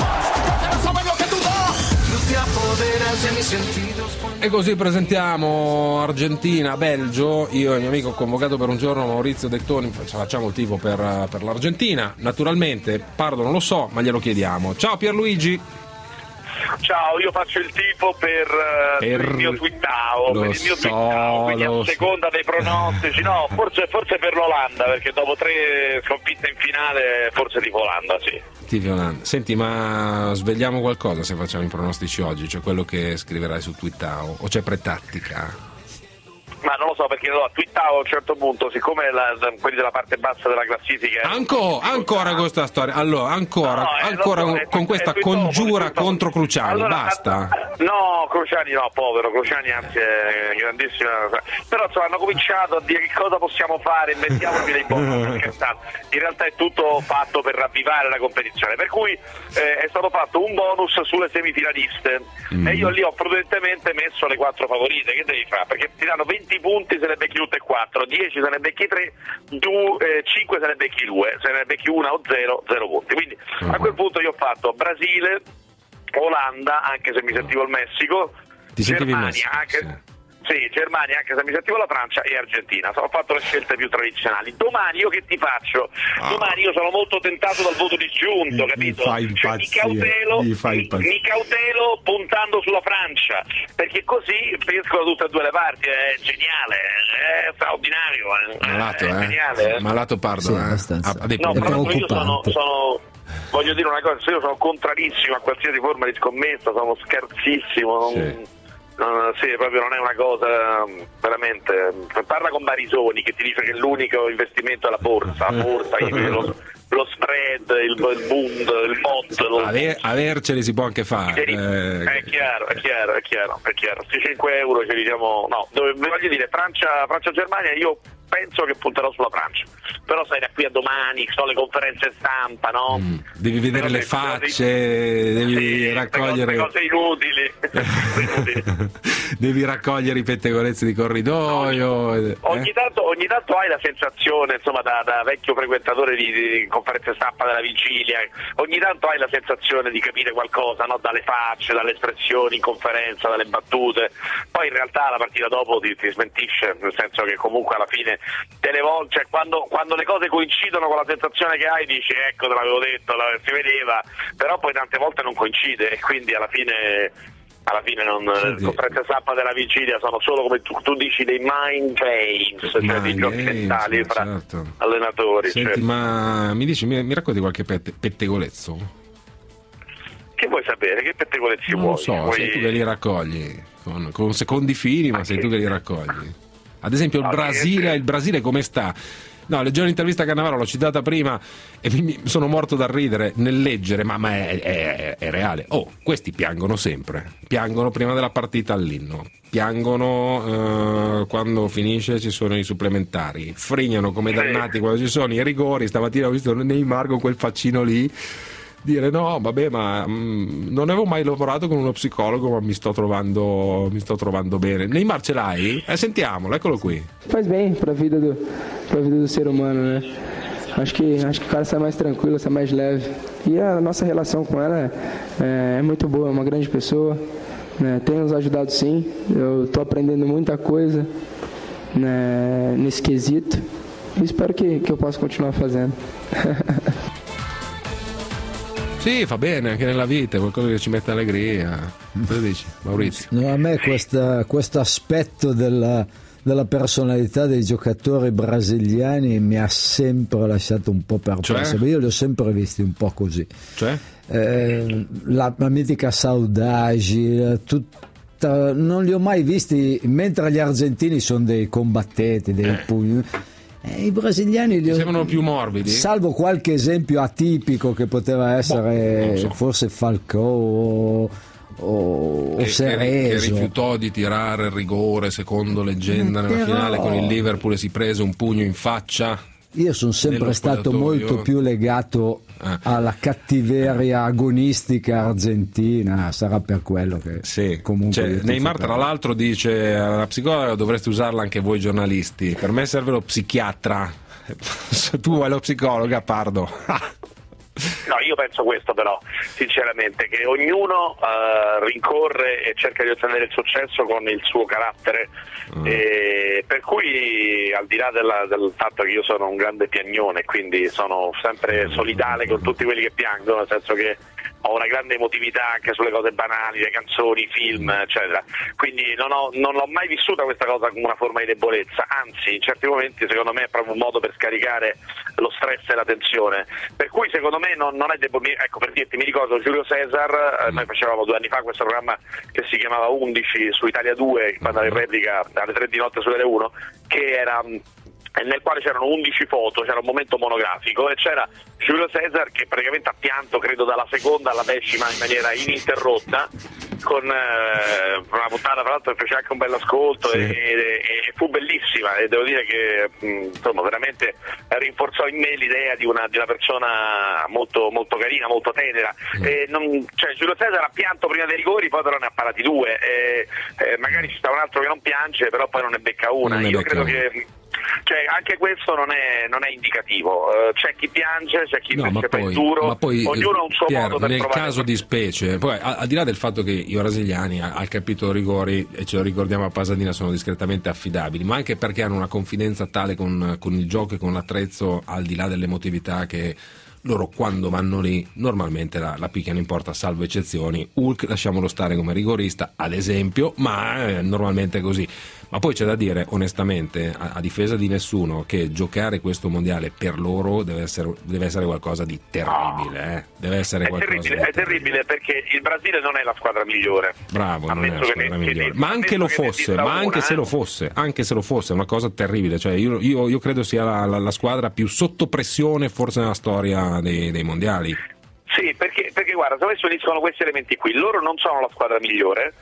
E così presentiamo Argentina-Belgio. Io e il mio amico convocato per un giorno, Maurizio Dettoni, facciamo il tifo per l'Argentina. Naturalmente Pardo non lo so, ma glielo chiediamo. Ciao Pierluigi. Ciao, io faccio il tifo per il mio Twittao, quindi a seconda dei pronostici, no, forse per l'Olanda, perché dopo 3 sconfitte in finale forse tifo Olanda, sì. Tifi Olanda. Senti, ma svegliamo qualcosa se facciamo i pronostici oggi, cioè quello che scriverai su Twittao, o c'è pretattica? Ma non lo so, perché a Twittao a un certo punto, siccome quelli della parte bassa della classifica ancora questa storia, allora ancora con questa congiura contro Cruciani, allora, basta. No, Cruciani no, povero Cruciani, anzi è grandissima, però insomma hanno cominciato a dire che cosa possiamo fare, inventiamoci dei bonus, in realtà è tutto fatto per ravvivare la competizione, per cui è stato fatto un bonus sulle semifinaliste e io lì ho prudentemente messo le 4 favorite. Che devi fare? Perché ti danno 20 punti se ne becchi tutte e 4, 10 se ne becchi 3, 5 se ne becchi 2, se ne becchi 1 o 0 punti. Quindi a quel punto io ho fatto Brasile, Olanda, anche se mi sentivo il Messico, Germania, Germania, anche se mi sentivo la Francia, e Argentina. Ho fatto le scelte più tradizionali. Domani io che ti faccio? Domani io sono molto tentato dal voto disgiunto, capito? Mi cautelo puntando sulla Francia, perché così pescono tutte e due le parti. È geniale, è straordinario, è geniale. Malato Pardo, no, però io sono voglio dire una cosa, io sono contrarissimo a qualsiasi forma di scommessa, sono scarsissimo. Sì, proprio non è una cosa veramente. Parla con Barisoni che ti dice che l'unico investimento è la borsa, lo spread, il Bund, il bot. Averceli si può anche fare. È chiaro. Questi 5 euro ce li diciamo. No, voglio dire, Francia-Germania io penso che punterò sulla Francia, però sai, da qui a domani sono le conferenze stampa, no? Devi vedere le facce, devi raccogliere cose inutili. Devi raccogliere i pettegolezzi di corridoio. Ogni tanto hai la sensazione, insomma, da vecchio frequentatore di conferenze stampa della vigilia, ogni tanto hai la sensazione di capire qualcosa, no? Dalle facce, dalle espressioni in conferenza, dalle battute. Poi in realtà la partita dopo ti smentisce, nel senso che comunque alla fine delle volte, cioè, quando le cose coincidono con la sensazione che hai, dici ecco, te l'avevo detto, si vedeva, però poi tante volte non coincide e quindi alla fine le conferenze stampa della vigilia sono solo, come tu dici, dei mind games, cioè dei giochi mentali fra allenatori. Senti, ma mi racconti qualche pettegolezzo? Che vuoi sapere? Che pettegolezzi vuoi? Non lo so, sei tu che li raccogli con secondi fini, ma sei tu che li raccogli. Ad esempio il Brasile come sta? No, leggevo un'intervista a Cannavaro, l'ho citata prima e mi sono morto dal ridere nel leggere, ma è reale. Questi piangono sempre, piangono prima della partita all'inno, piangono quando finisce, ci sono i supplementari, frignano come dannati quando ci sono i rigori. Stamattina ho visto Neymar con quel faccino lì dire no, vabbè, ma non avevo mai lavorato con uno psicologo, ma mi sto trovando bene. Neymar ce l'hai? Sentiamolo, eccolo qui. Faz bem pra vida do ser humano, né? Acho que o cara sai mais tranquilo, sai mais leve. E a nossa relação com ela é muito boa, é uma grande pessoa, né? Tem nos ajudado sim. Eu tô aprendendo muita coisa, né, nesse quesito. E espero que eu possa continuar fazendo. Sì, fa bene anche nella vita, qualcosa che ci mette allegria. Cosa dici, Maurizio? No, a me questo aspetto della personalità dei giocatori brasiliani mi ha sempre lasciato un po' perplesso. Io li ho sempre visti un po' così. Cioè? La mitica saudade, non li ho mai visti, mentre gli argentini sono dei combattenti, dei pugni. I brasiliani sembrano più morbidi, salvo qualche esempio atipico che poteva essere forse Falcao o Cerezo, che rifiutò di tirare il rigore secondo leggenda nella finale con il Liverpool e si prese un pugno in faccia. Io sono sempre stato molto più legato alla cattiveria agonistica argentina, sarà per quello che comunque Neymar tra l'altro dice alla psicologa: dovreste usarla anche voi giornalisti, per me serve lo psichiatra. Tu hai lo psicologa, Pardo. No, io penso questo però, sinceramente, che ognuno rincorre e cerca di ottenere il successo con il suo carattere, per cui al di là del fatto che io sono un grande piagnone, quindi sono sempre solidale con tutti quelli che piangono, nel senso che ho una grande emotività anche sulle cose banali, le canzoni, i film, eccetera, quindi non l'ho mai vissuta questa cosa come una forma di debolezza, anzi in certi momenti secondo me è proprio un modo per scaricare lo stress e la tensione, per cui secondo me non è debolezza. Ecco, per dirti, mi ricordo Giulio Cesar, noi facevamo 2 anni fa questo programma che si chiamava 11 su Italia 2, che andava in replica alle 3 di notte su Italia 1, che era nel quale c'erano 11 foto, c'era un momento monografico e c'era Giulio Cesar che praticamente ha pianto credo dalla seconda alla 10ª in maniera ininterrotta, con una puntata tra l'altro fece anche un bel ascolto e fu bellissima, e devo dire che insomma veramente rinforzò in me l'idea di una persona molto, molto carina, molto tenera. Giulio Cesar ha pianto prima dei rigori, poi però ne ha parati 2, magari ci sta un altro che non piange, però poi non ne becca una. Io credo che anche questo non è indicativo, c'è chi piange, c'è chi invece fa il duro, ma poi, ognuno ha un suo modo per nel provare. caso di specie, poi al di là del fatto che i brasiliani al capitolo rigori, e ce lo ricordiamo a Pasadena, sono discretamente affidabili, ma anche perché hanno una confidenza tale con il gioco e con l'attrezzo, al di là dell'emotività, che loro quando vanno lì normalmente la picchiano in porta, salvo eccezioni. Hulk lasciamolo stare come rigorista ad esempio, ma normalmente è così. Ma poi c'è da dire onestamente, a difesa di nessuno, che giocare questo mondiale per loro deve essere qualcosa di terribile, deve essere qualcosa è terribile, perché il Brasile non è la squadra migliore. Bravo, non è la squadra migliore, ma anche lo fosse, se lo fosse, è una cosa terribile. Cioè io credo sia la squadra più sotto pressione forse nella storia dei mondiali. Sì, perché guarda, secondo me si uniscono questi elementi qui. Loro non sono la squadra migliore,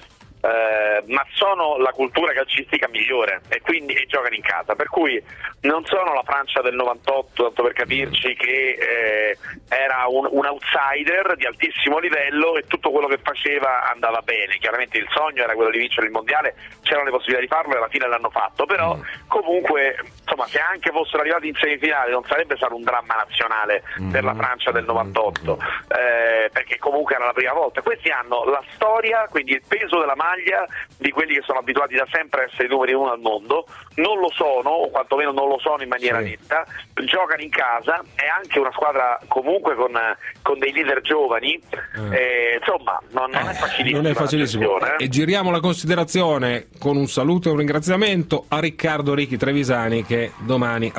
ma sono la cultura calcistica migliore e quindi giocano in casa, per cui non sono la Francia del 98, tanto per capirci, che era un outsider di altissimo livello e tutto quello che faceva andava bene. Chiaramente il sogno era quello di vincere il mondiale, c'erano le possibilità di farlo e alla fine l'hanno fatto, però comunque insomma, se anche fossero arrivati in semifinale non sarebbe stato un dramma nazionale per la Francia del 98, perché comunque era la prima volta. Questi hanno la storia, quindi il peso della maglia di quelli che sono abituati da sempre a essere i numeri 1 al mondo, non lo sono, o quantomeno non lo sono in maniera netta, giocano in casa, è anche una squadra comunque con dei leader giovani, insomma non è facilissimo. Non è facilissimo. E giriamo la considerazione con un saluto e un ringraziamento a Riccardo Ricky Trevisani, che domani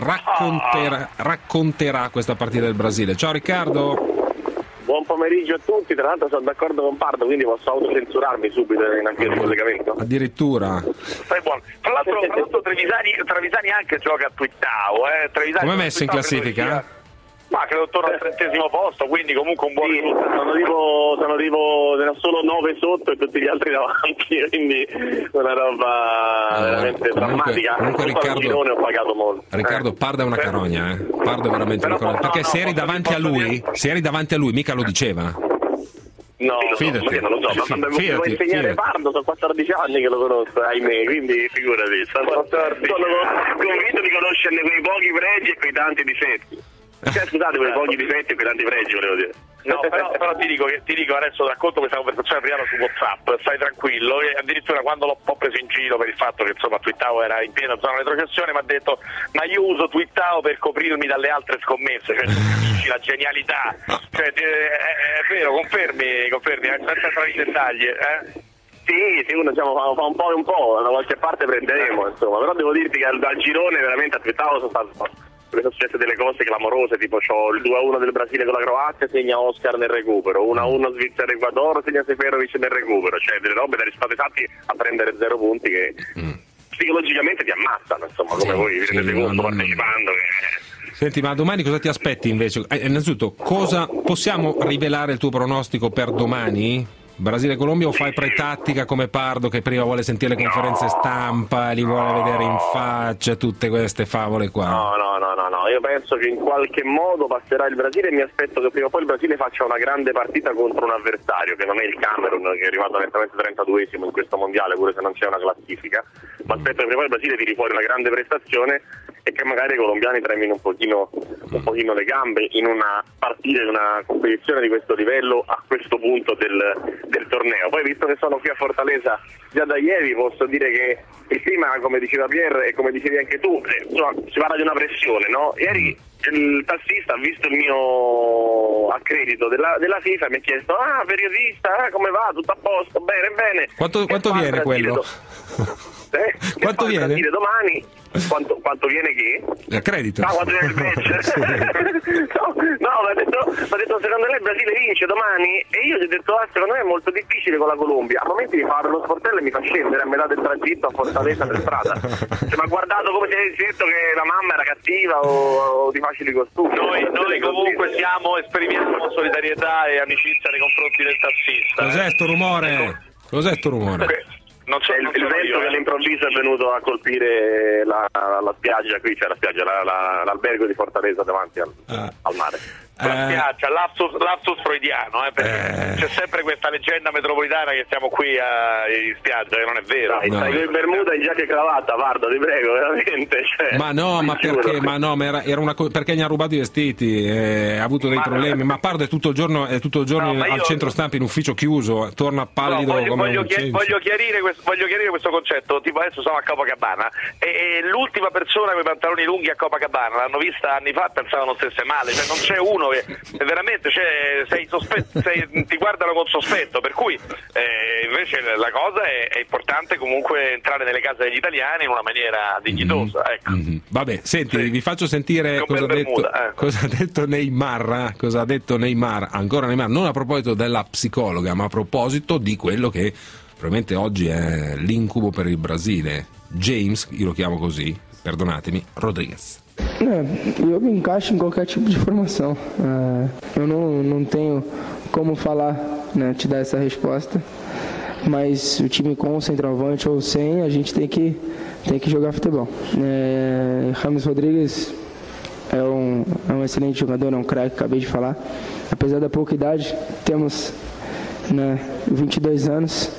racconterà questa partita del Brasile. Ciao Riccardo. Buon pomeriggio a tutti, tra l'altro sono d'accordo con Pardo, quindi posso autocensurarmi subito anche il collegamento. Addirittura. Stai buono. Tra l'altro Trevisani anche gioca a Twittao. Come è messo in classifica? Ma credo attorno al 30° posto, quindi comunque un buon risultato. Sono tipo ne ho solo 9 sotto e tutti gli altri davanti, quindi una roba veramente drammatica. Comunque Riccardo, girone ho pagato molto. Riccardo, Pardo è una carogna, Pardo è veramente una carogna, perché se eri davanti a lui mica lo diceva. No, fidati, non lo so, ma devo insegnare Pardo, sono 14 anni che lo conosco, ahimè, quindi figurati, sono convinto di conoscerne quei pochi pregi e quei tanti difetti. Scusate quei pochi difetti e quei tanti pregi, volevo dire. No, però ti dico adesso racconto questa conversazione privata su WhatsApp, stai tranquillo, e addirittura quando l'ho preso in giro per il fatto che insomma Twittao era in piena zona retrocessione mi ha detto ma io uso Twittao per coprirmi dalle altre scommesse, cioè tu capisci la genialità, cioè è vero, confermi, senza entrare in dettagli, Sì, uno fa un po', da qualche parte prenderemo, insomma, però devo dirti che al girone veramente a Twittao sono successe delle cose clamorose, tipo c'ho il 2-1 del Brasile con la Croazia, segna Oscar nel recupero, 1-1 Svizzera-Ecuador, segna Seferovic nel recupero, cioè delle robe da risultati a prendere 0 punti che psicologicamente ti ammazzano, insomma, come voi vi rendete conto partecipando. Senti, ma domani cosa ti aspetti invece? Innanzitutto, cosa possiamo rivelare il tuo pronostico per domani? Brasile-Colombia o fai pretattica come Pardo che prima vuole sentire le conferenze stampa, li vuole vedere in faccia, tutte queste favole qua? No, io penso che in qualche modo passerà il Brasile e mi aspetto che prima o poi il Brasile faccia una grande partita contro un avversario che non è il Camerun, che è arrivato nettamente 32esimo in questo mondiale, pure se non c'è una classifica, ma aspetto che prima o poi il Brasile tiri fuori una grande prestazione e che magari i colombiani tremino un pochino le gambe in una partita, in una competizione di questo livello a questo punto del torneo. Poi visto che sono qui a Fortaleza già da ieri posso dire che il clima, come diceva Pierre e come dicevi anche tu, insomma, si parla di una pressione, no? Ieri il tassista ha visto il mio accredito della FIFA e mi ha chiesto periodista, come va? Tutto a posto? Bene. Quanto viene quello? Quanto viene? Domani quanto viene chi? L'accredito. Quanto viene il badge? No, mi ha detto secondo lei il Brasile vince domani? E io gli ho detto secondo me è molto difficile con la Colombia. A momenti mi fa lo sportello e mi fa scendere a metà del tragitto a Fortaleza per strada. Cioè, mi ha guardato come se avessi detto che la mamma era cattiva o di facili costumi. Noi comunque esprimiamo solidarietà e amicizia nei confronti del tassista. Cos'è sto rumore? Non c'è il vento che all'improvviso è venuto a colpire la spiaggia, qui c'è la spiaggia, l'albergo di Fortaleza davanti al mare. La spiaggia, lapsus freudiano, perché c'è sempre questa leggenda metropolitana che siamo qui in spiaggia, che non è vero. Stai con il Bermuda in giacca e cravatta, Pardo, ti prego, veramente. Cioè, era una perché gli ha rubato i vestiti, ha avuto dei problemi, ma Pardo è tutto il giorno al centro stampa in ufficio chiuso, torna pallido voglio chiarire questo concetto, tipo adesso sono a Copacabana e l'ultima persona con i pantaloni lunghi a Copacabana l'hanno vista anni fa, pensavano stesse male, cioè non c'è uno che veramente ti guardano con sospetto, per cui invece la cosa è importante comunque entrare nelle case degli italiani in una maniera dignitosa. Ecco. Vabbè, senti, vi faccio sentire cosa ha detto Neymar. Cosa ha detto Neymar? Ancora Neymar, non a proposito della psicologa, ma a proposito di quello che probabilmente oggi è l'incubo per il Brasile. James, io lo chiamo così, perdonatemi, Rodrigues. Eu me encaixo em qualquer tipo de formação. Eu não tenho como falar, te dar essa resposta. Mas o time com centroavante ou sem, a gente tem que jogar futebol. James Rodrigues é um excelente jogador, é um craque, acabei de falar. Apesar da pouca idade, temos 22 anos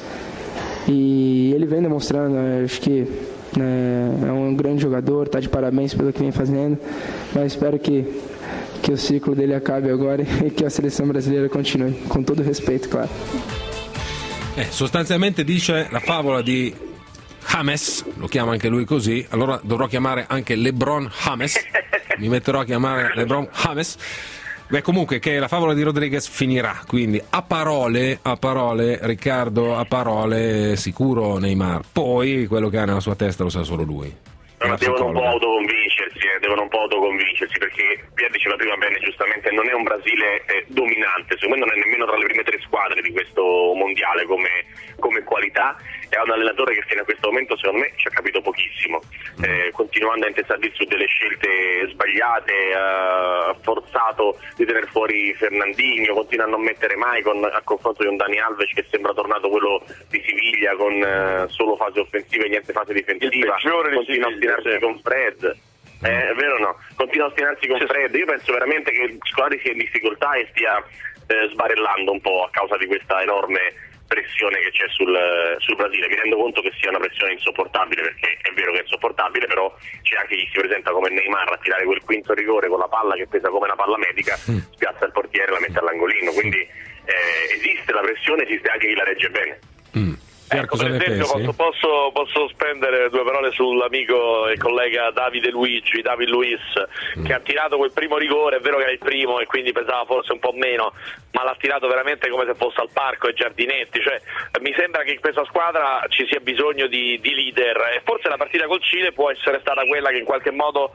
e ele vem demonstrando, acho que é um grande jogador, está de parabéns pelo que vem fazendo, mas espero que o ciclo dele acabe agora e che la selezione brasiliana continui, con tutto rispetto, claro. Sostanzialmente dice la favola di James, lo chiama anche lui così, allora dovrò chiamare anche LeBron James, mi metterò a chiamare LeBron James. Beh, comunque che la favola di Rodriguez finirà, quindi a parole Riccardo, a parole sicuro Neymar, poi quello che ha nella sua testa lo sa solo lui. Ma devono un po' autoconvincersi, perché Pierre diceva prima bene, giustamente, non è un Brasile dominante, secondo me non è nemmeno tra le prime 3 squadre di questo mondiale come qualità, è un allenatore che fino a questo momento secondo me ci ha capito pochissimo, continuando a intestarsi su delle scelte sbagliate, ha forzato di tenere fuori Fernandinho, continua a non mettere mai a confronto di un Dani Alves che sembra tornato quello di Siviglia con solo fase offensiva e niente fase difensiva, continua a ostinarsi con Fred. È vero o no? Continua a ostinarsi con Fred. Io penso veramente che il squadra sia in difficoltà e stia sbarellando un po' a causa di questa enorme pressione che c'è sul Brasile. Mi rendo conto che sia una pressione insopportabile, perché è vero che è insopportabile, però c'è anche chi si presenta come Neymar a tirare quel quinto rigore con la palla che pesa come una palla medica, spiazza il portiere e la mette all'angolino, quindi esiste la pressione, esiste anche chi la regge bene. Ecco, per esempio, posso spendere due parole sull'amico e collega David Luiz, che ha tirato quel primo rigore. È vero che era il primo e quindi pesava forse un po' meno, ma l'ha tirato veramente come se fosse al parco ai giardinetti. Cioè, mi sembra che in questa squadra ci sia bisogno di leader, e forse la partita col Cile può essere stata quella che in qualche modo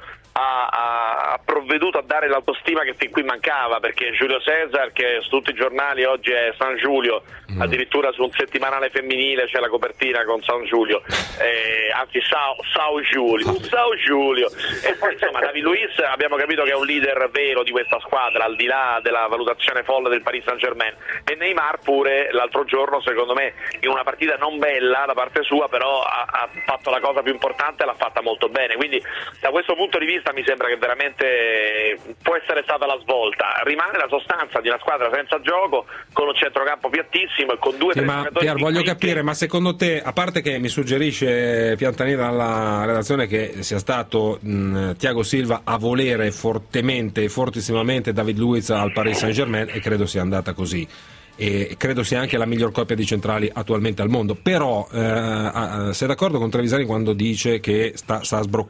ha provveduto a dare l'autostima che fin qui mancava, perché Giulio Cesar, che su tutti i giornali oggi è San Giulio, addirittura su un settimanale femminile c'è la copertina con San Giulio, anzi Sao Giulio, e poi insomma David Luiz abbiamo capito che è un leader vero di questa squadra, al di là della valutazione folle del Paris Saint-Germain, e Neymar pure l'altro giorno, secondo me, in una partita non bella da parte sua, però ha fatto la cosa più importante e l'ha fatta molto bene, quindi da questo punto di vista mi sembra che veramente può essere stata la svolta. Rimane la sostanza di una squadra senza gioco, con un centrocampo piattissimo e con due ma Pier, voglio capire, ma secondo te, a parte che mi suggerisce Piantanini dalla redazione che sia stato Thiago Silva a volere fortemente e fortissimamente David Luiz al Paris Saint-Germain, e credo sia andata così, e credo sia anche la miglior coppia di centrali attualmente al mondo, però sei d'accordo con Trevisani quando dice che sta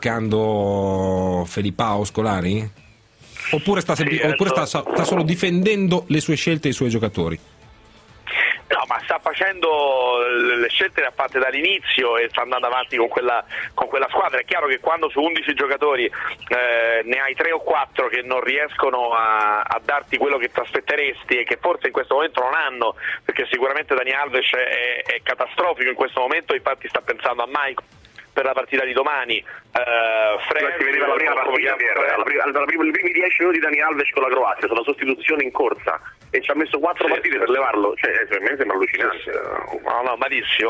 sbroccando Felipao Scolari? Oppure sta solo difendendo le sue scelte e i suoi giocatori? No, ma sta facendo le scelte le ha fatte dall'inizio e sta andando avanti con quella squadra. È chiaro che quando su 11 giocatori ne hai 3 o 4 che non riescono a darti quello che ti aspetteresti e che forse in questo momento non hanno, perché sicuramente Dani Alves è catastrofico in questo momento, infatti sta pensando a Maicon per la partita di domani. Si vedeva la prima partita, i primi 10 minuti di Dani Alves con la Croazia, sulla sostituzione in corsa, e ci ha messo 4 partite per levarlo, cioè per me sembra allucinante. No, malissimo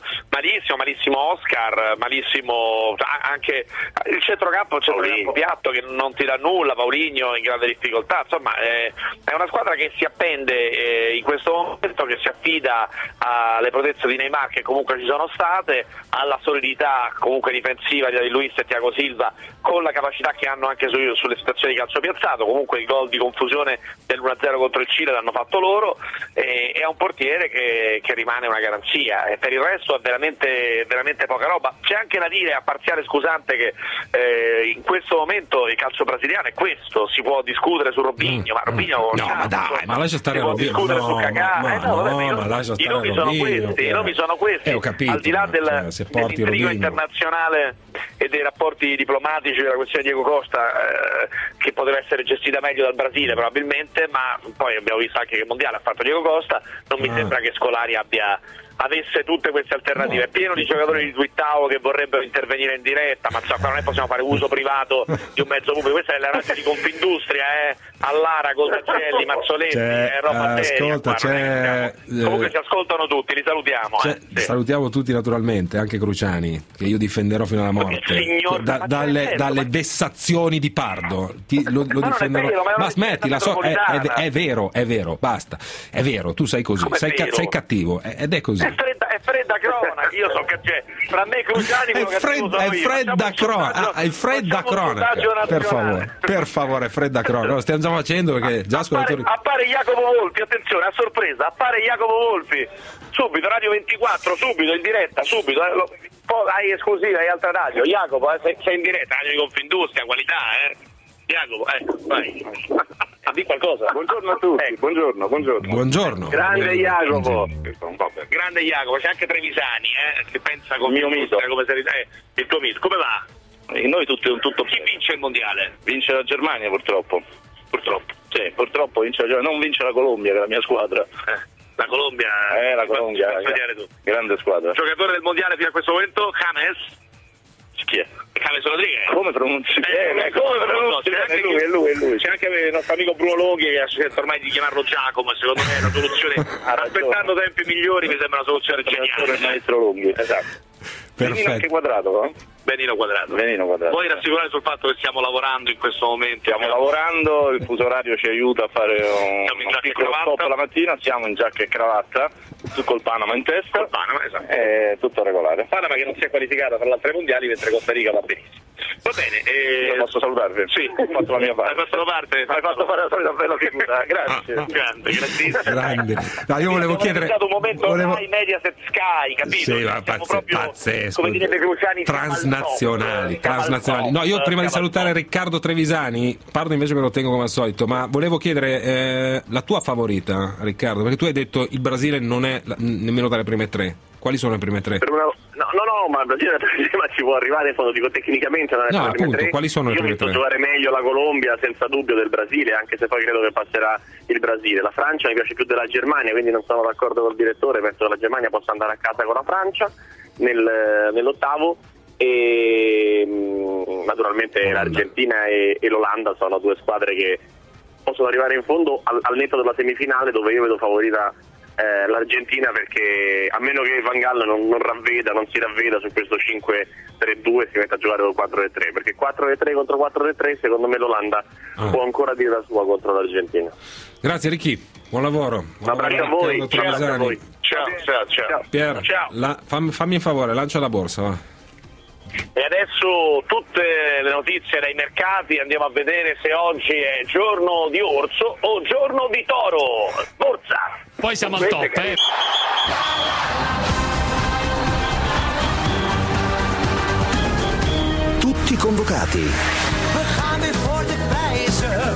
Oscar, malissimo anche il centrocampo piatto che non ti dà nulla, Paulinho in grande difficoltà, insomma è una squadra che si appende in questo momento, che si affida alle protezze di Neymar, che comunque ci sono state, alla solidità comunque difensiva di Luis e Thiago Silva, con la capacità che hanno anche sulle situazioni di calcio piazzato. Comunque il gol di confusione dell'1-0 contro il Cile l'hanno fatto loro, e è un portiere che rimane una garanzia, e per il resto è veramente, veramente poca roba. C'è anche da dire, a parziale scusante, che in questo momento il calcio brasiliano è questo, si può discutere su Robinho, ma Robinho ma lascia stare Robinho, su Kakà, i nomi sono questi, ho capito, al di là dell'intrigo internazionale e dei rapporti diplomatici della questione di Diego Costa, che poteva essere gestita meglio dal Brasile probabilmente, ma poi abbiamo visto anche che mondiale ha fatto Diego Costa. Non mi sembra che Scolari avesse tutte queste alternative. È pieno di giocatori di Twittao che vorrebbero intervenire in diretta, ma non è possiamo fare uso privato di un mezzo pubblico. Questa è la radio di Confindustria, Allara, Coldacelli, Mazzoletti, roba seria. Comunque ci ascoltano tutti, li salutiamo. Salutiamo tutti naturalmente, anche Cruciani, che io difenderò fino alla morte, dalle vessazioni di Pardo. Lo difenderò. Ma smettila, è vero, basta. È vero, tu sei così, sei cattivo, ed è così. È fredda cronaca, io so che c'è fra me e Cruciani è fredda cronaca. Per favore, fredda cronaca. Lo stiamo già facendo, perché già appare Jacopo Volpi, attenzione, a sorpresa, appare Jacopo Volpi subito, Radio 24, subito in diretta, subito. Poi hai esclusiva, hai altra radio. Jacopo, sei in diretta, radio di Confindustria, qualità, Jacopo, vai. Di qualcosa. Buongiorno a tutti, buongiorno. Grande Jacopo, c'è anche Trevisani, che pensa con il mio mito, come se il tuo mito. Come va? Noi tutto. Chi vince il mondiale? Vince la Germania, purtroppo. Sì, purtroppo vince la Germania, non vince la Colombia, che è la mia squadra. La Colombia, grande squadra. Giocatore del mondiale fino a questo momento, James. Chi è? James Rodriguez. Come pronunci? È lui. C'è anche il nostro amico Bruno Longhi, che ha scelto ormai di chiamarlo Giacomo, secondo me è una soluzione, aspettando tempi migliori, mi sembra una soluzione geniale. Il maestro Longhi, esatto. Benino anche Quadrato, no? Benino Quadrato. Vuoi rassicurare sul fatto che stiamo lavorando in questo momento? Stiamo lavorando, il fuso orario ci aiuta a fare un piccolo stop la mattina, siamo in giacca e cravatta, col Panama in testa. Col Panama, esatto. È tutto regolare. Panama che non si è qualificata tra le altre mondiali, mentre Costa Rica va benissimo. Va bene. Posso salutarvi? Sì. Ho fatto la mia parte. Hai fatto la parte? Hai fatto fare la solita bella figura. Grazie. Grande, grandissimo. Grande. No, io volevo chiedere... È stato un momento Rai Mediaset Sky, capito? Sì, ma pazzesco. Come direbbe Cruciani, transnazionali. No, io prima di salutare Riccardo Trevisani, parlo invece me lo tengo come al solito, ma volevo chiedere la tua favorita, Riccardo, perché tu hai detto il Brasile non è nemmeno dalle prime tre. Quali sono le prime tre? No, ma il Brasile ma ci può arrivare, dico tecnicamente non è no, le prime appunto, tre. quali sono le prime tre? Io ho visto giocare meglio la Colombia senza dubbio del Brasile, anche se poi credo che passerà il Brasile. La Francia mi piace più della Germania, quindi non sono d'accordo col direttore, penso che la Germania possa andare a casa con la Francia nell'ottavo, e naturalmente l'Argentina e l'Olanda sono due squadre che possono arrivare in fondo al netto della semifinale, dove io vedo favorita l'Argentina, perché a meno che Van Gaal non si ravveda su questo 5-3-2, si mette a giocare con 4-3, perché 4-3 contro 4-3 secondo me l'Olanda può ancora dire la sua contro l'Argentina. Grazie Ricchi, buon lavoro. Un abbraccio a voi. Ciao. Pier, fammi un favore, lancia la borsa, va. E adesso tutte le notizie dai mercati, andiamo a vedere se oggi è giorno di orso o giorno di toro. Borsa! Poi siamo al top, Tutti convocati. We gaan weer voor de prijzen.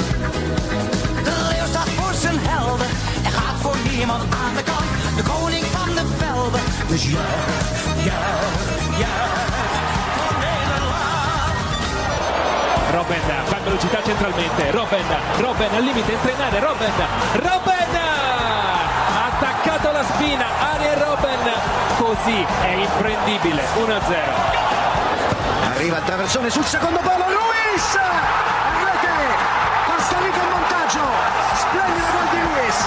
De leeuw staat voor zijn helden. Er gaat voor niemand aan de kant. De koning van de velden. Dus voor Nederland. Robben fa velocità centralmente. Robben al limite, entra in area. Robben ha attaccato la spina. Arjen Robben, così è imprendibile. 1-0. Arriva il traversone sul secondo palo, Luis! Rete! Costa Rica in vantaggio! Splendido gol di Luis!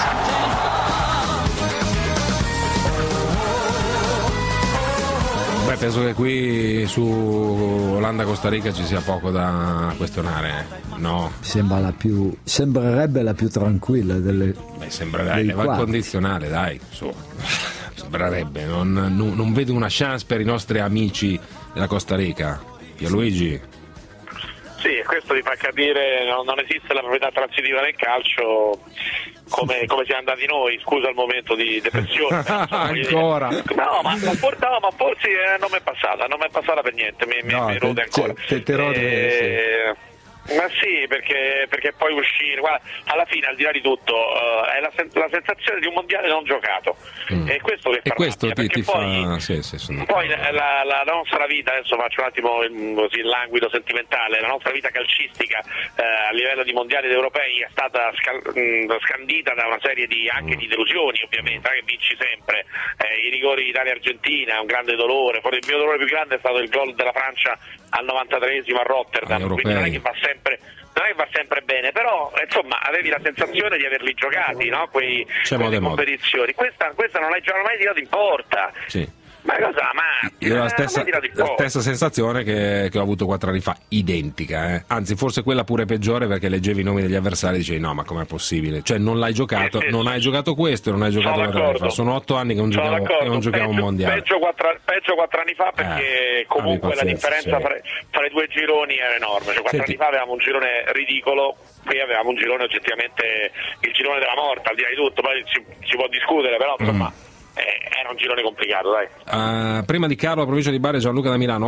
Beh, penso che qui su Olanda-Costa Rica ci sia poco da questionare, no? Sembrerebbe la più tranquilla delle. Beh, sembrerebbe, va al condizionale, dai, su. Sembrerebbe, non vedo una chance per i nostri amici della Costa Rica. Pierluigi? Sì, questo vi fa capire non esiste la proprietà transitiva nel calcio come siamo andati noi, scusa il momento di depressione. Ancora? No, ma forse non mi è passata per niente, mi rode ancora. Te rode, sì. Ma sì, perché poi uscire, guarda, alla fine al di là di tutto è la sensazione di un mondiale non giocato, e questo che ti poi, fa sì, poi la nostra vita, adesso faccio un attimo così il languido sentimentale, la nostra vita calcistica a livello di mondiali ed europei è stata scandita da una serie anche di delusioni, ovviamente, che vinci sempre, i rigori Italia-Argentina, un grande dolore, forse il mio dolore più grande è stato il gol della Francia al 93esimo a Rotterdam, quindi non è che va sempre bene, però insomma avevi la sensazione di averli giocati, no? Quelle competizioni. Questa non hai mai tirato in porta. Sì. Ma cosa? Io ho la stessa sensazione che ho avuto 4 anni fa, identica, anzi forse quella pure peggiore, perché leggevi i nomi degli avversari e dicevi no, ma com'è possibile? Cioè non l'hai giocato, non hai giocato questo e non hai giocato 4 anni fa. Sono 8 anni che non giochiamo un mondiale. Peggio 4 anni fa, perché comunque la differenza fra i due gironi era enorme. Cioè, 4 anni fa avevamo un girone ridicolo, qui avevamo un girone oggettivamente il girone della morte, al di là di tutto, poi si può discutere, però insomma era un girone complicato, dai. Prima di Carlo, la provincia di Bari, Gianluca da Milano,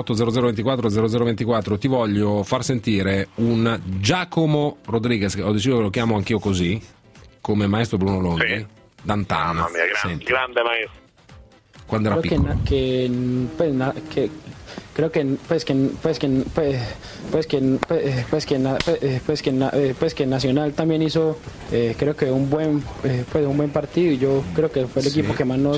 80024 ti voglio far sentire un Giacomo Rodriguez, ho deciso che lo chiamo anch'io così, come maestro Bruno Longhi, D'Antana. Mamma mia, grande maestro. Quando era piccolo. Creo que Nacional también hizo creo que un buen partido, y yo creo que fue el equipo que más nos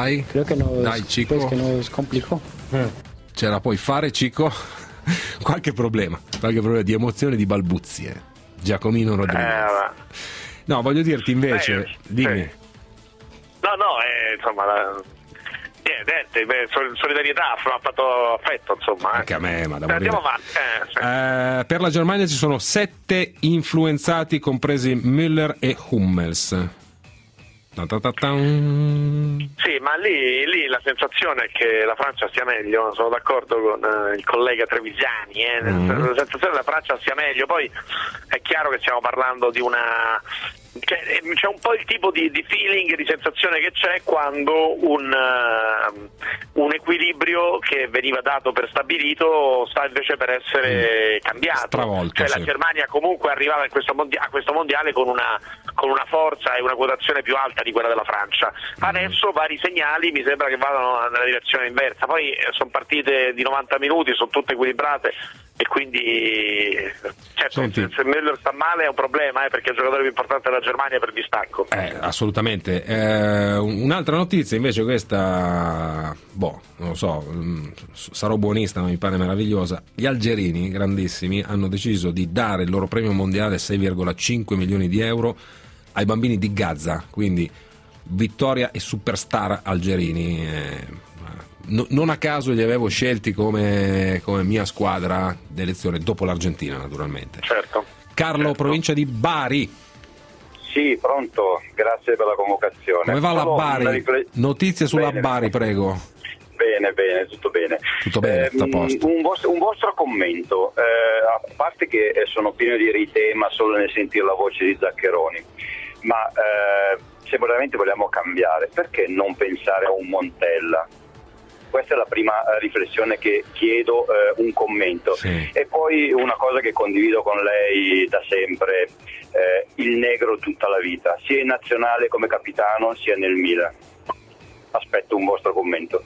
nos complicó. Ce la puoi fare, Cico? qualche problema di emozione, di balbuzie. Giacomino Rodriguez. No, voglio dirti invece, dimmi. No, insomma solidarietà, ha fatto affetto, insomma. Anche a me, ma da andiamo avanti. Per la Germania ci sono 7 influenzati, compresi Müller e Hummels. Sì, ma lì la sensazione è che la Francia stia meglio, sono d'accordo con il collega Trevisani, la sensazione che la Francia stia meglio, poi è chiaro che stiamo parlando di c'è un po' il tipo di feeling, di sensazione che c'è quando un equilibrio che veniva dato per stabilito sta invece per essere cambiato. Stravolto, la Germania comunque arrivava a questo mondiale con una forza e una quotazione più alta di quella della Francia. Adesso vari segnali mi sembra che vadano nella direzione inversa, poi sono partite di 90 minuti, sono tutte equilibrate e quindi certo, se Müller sta male è un problema, perché è il giocatore più importante della Germania per distacco. Assolutamente. Un'altra notizia invece, questa non lo so, sarò buonista ma mi pare meravigliosa. Gli algerini grandissimi hanno deciso di dare il loro premio mondiale 6,5 milioni di euro ai bambini di Gaza, quindi vittoria e superstar algerini. Non a caso li avevo scelti come mia squadra d'elezione, dopo l'Argentina naturalmente. Certo. Carlo, provincia di Bari. Sì, pronto, grazie per la convocazione. Come va la Bari? Notizie sulla Bari, prego. Bene, tutto bene. Tutto bene, tutto a posto. Un vostro commento, a parte che sono pieno di ritema solo nel sentire la voce di Zaccheroni, ma se veramente vogliamo cambiare, perché non pensare a un Montella? Questa è la prima riflessione che chiedo, un commento. Sì. E poi una cosa che condivido con lei da sempre, il negro tutta la vita, sia in nazionale come capitano sia nel Milan. Aspetto un vostro commento.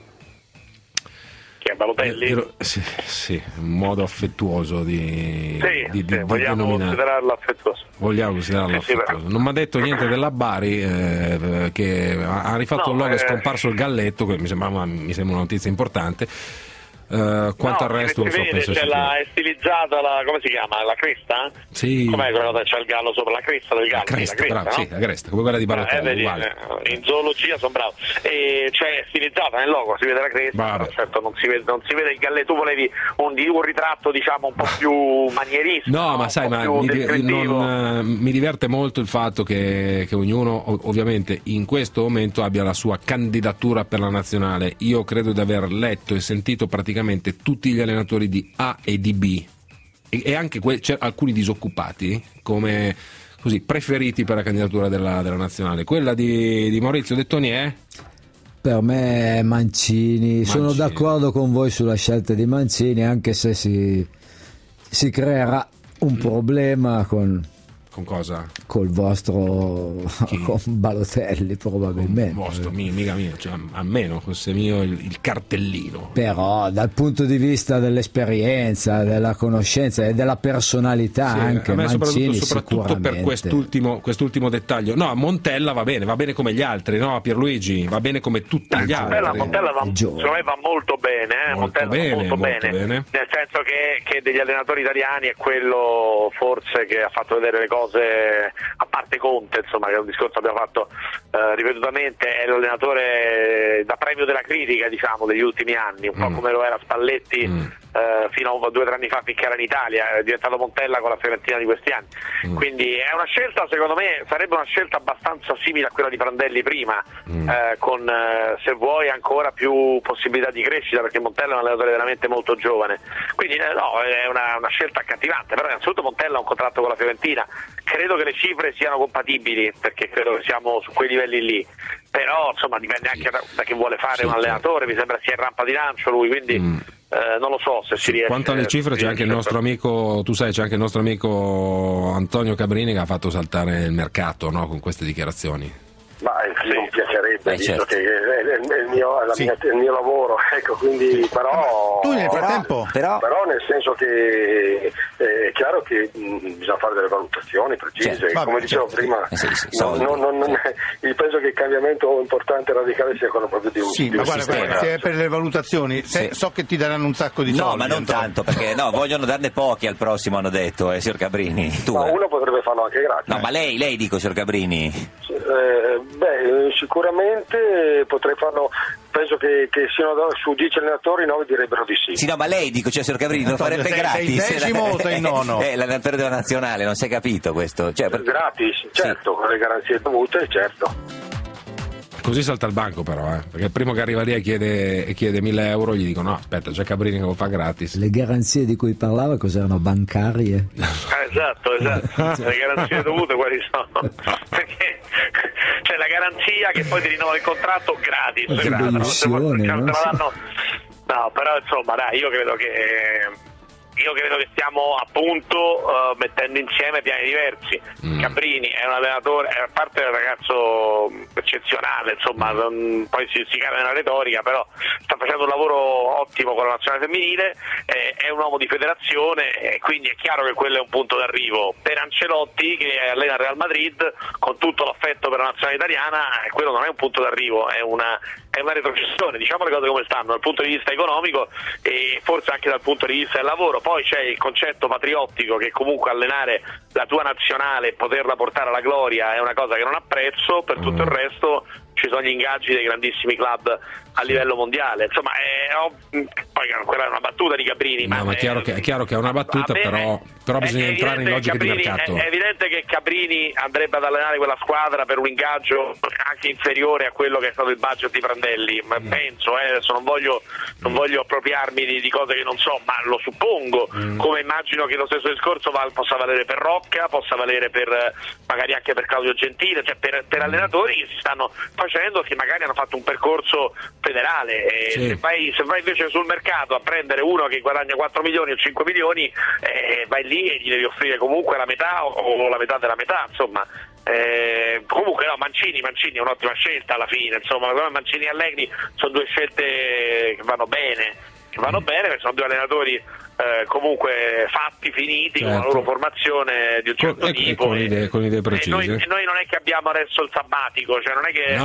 Che è Balotelli? Sì, un modo affettuoso di vogliamo considerarlo affettuoso. Vogliamo considerarlo affettuoso. Non mi ha detto niente della Bari, che ha rifatto il logo, è scomparso il galletto, che mi sembra una notizia importante. Quanto al resto penso è stilizzata come si chiama? La cresta? Sì. Com'è quella che c'è il gallo sopra la cresta del gallo? La cresta, no? Sì, la cresta, come quella di Balotelli, uguale. In zoologia sono bravo. Cioè è stilizzata nel logo, si vede la cresta, però certo non si vede il galletto. Tu volevi un ritratto diciamo un po' più manieristico. No, ma sai, mi diverte molto il fatto che ognuno ovviamente in questo momento abbia la sua candidatura per la nazionale. Io credo di aver letto e sentito praticamente tutti gli allenatori di A e di B e anche alcuni disoccupati come così preferiti per la candidatura della nazionale. Quella di Maurizio Dettoni è? Per me Mancini. Sono d'accordo con voi sulla scelta di Mancini, anche se si creerà un problema con cosa? Col vostro con Balotelli probabilmente. Mica mio, cioè, almeno fosse mio il cartellino. Però dal punto di vista dell'esperienza, della conoscenza e della personalità, anche a me Mancini soprattutto per quest'ultimo dettaglio. No, Montella va bene come gli altri, no? Pierluigi va bene come tutti gli altri. Montella va molto bene, molto bene. Nel senso che degli allenatori italiani è quello forse che ha fatto vedere le cose, a parte Conte, insomma, che è un discorso che abbiamo fatto ripetutamente, è l'allenatore da premio della critica, diciamo, degli ultimi anni, un po' come lo era Spalletti fino a 2 o 3 anni fa, finché era in Italia, è diventato Montella con la Fiorentina di questi anni. Quindi è una scelta, secondo me, sarebbe una scelta abbastanza simile a quella di Prandelli prima, con se vuoi ancora più possibilità di crescita, perché Montella è un allenatore veramente molto giovane. Quindi è una scelta accattivante, però innanzitutto Montella ha un contratto con la Fiorentina. Credo che le cifre siano compatibili, perché credo che siamo su quei livelli lì, però insomma dipende anche da che vuole fare un allenatore. Mi sembra sia in rampa di lancio lui, quindi non lo so se si riesce. Quanto alle cifre c'è anche il nostro amico, tu sai, c'è anche il nostro amico Antonio Cabrini che ha fatto saltare il mercato, no, con queste dichiarazioni. Ma mi piacerebbe, visto che è il mio lavoro, ecco, quindi però tu nel frattempo però nel senso che è chiaro che bisogna fare delle valutazioni precise, come dicevo prima. Io penso che il cambiamento importante e radicale sia quello proprio di un ma guarda, se è per le valutazioni so che ti daranno un sacco di soldi. No, ma non tanto, perché vogliono darne pochi al prossimo, hanno detto, signor Cabrini. Ma uno potrebbe farlo anche gratis. No, ma lei dico, signor Cabrini. Sicuramente potrei farlo. Penso che siano su 10 allenatori 9 direbbero di sì. Sì, no, ma lei, dico, cioè, signor Cabrini, lo farebbe gratis? Sei decimo o sei nono? L'allenatore della nazionale, non si è capito questo? Cioè, Gratis, certo, con le garanzie dovute, certo. Così salta il banco però, perché il primo che arriva lì e chiede 1.000 euro gli dicono no, aspetta, c'è Cabrini che lo fa gratis. Le garanzie di cui parlava cos'erano, bancarie? Esatto, le garanzie dovute quali sono? Perché c'è la garanzia che poi ti rinnova il contratto gratis. No, però insomma dai, io credo che stiamo appunto mettendo insieme piani diversi. Cabrini è un allenatore, a parte un ragazzo eccezionale, insomma, poi si cade nella retorica, però sta facendo un lavoro ottimo con la nazionale femminile, è un uomo di federazione, e quindi è chiaro che quello è un punto d'arrivo. Per Ancelotti, che allena il Real Madrid, con tutto l'affetto per la nazionale italiana, quello non è un punto d'arrivo, è una retrocessione. Diciamo le cose come stanno dal punto di vista economico e forse anche dal punto di vista del lavoro. Poi c'è il concetto patriottico, che comunque allenare la tua nazionale e poterla portare alla gloria è una cosa che non apprezzo. Per tutto il resto ci sono gli ingaggi dei grandissimi club a livello mondiale. Insomma, poi quella è una battuta di Cabrini. No, ma è chiaro che è una battuta, però bisogna entrare in logica di mercato. È evidente che Cabrini andrebbe ad allenare quella squadra per un ingaggio anche inferiore a quello che è stato il budget di Prandelli, ma penso, adesso non voglio appropriarmi di cose che non so, ma lo suppongo, come immagino che lo stesso discorso possa valere per Rocca, possa valere magari anche per Claudio Gentile, cioè per allenatori che si stanno facendo, che magari hanno fatto un percorso federale. Sì. Se vai invece sul mercato a prendere uno che guadagna 4 milioni o 5 milioni, vai lì e gli devi offrire comunque la metà o la metà della metà, insomma. Comunque no, Mancini è un'ottima scelta alla fine, insomma. Mancini e Allegri sono due scelte che vanno bene, perché sono due allenatori comunque fatti, finiti, certo, con la loro formazione di un certo tipo, con idee precise. Noi non è che abbiamo adesso il sabbatico, cioè non è che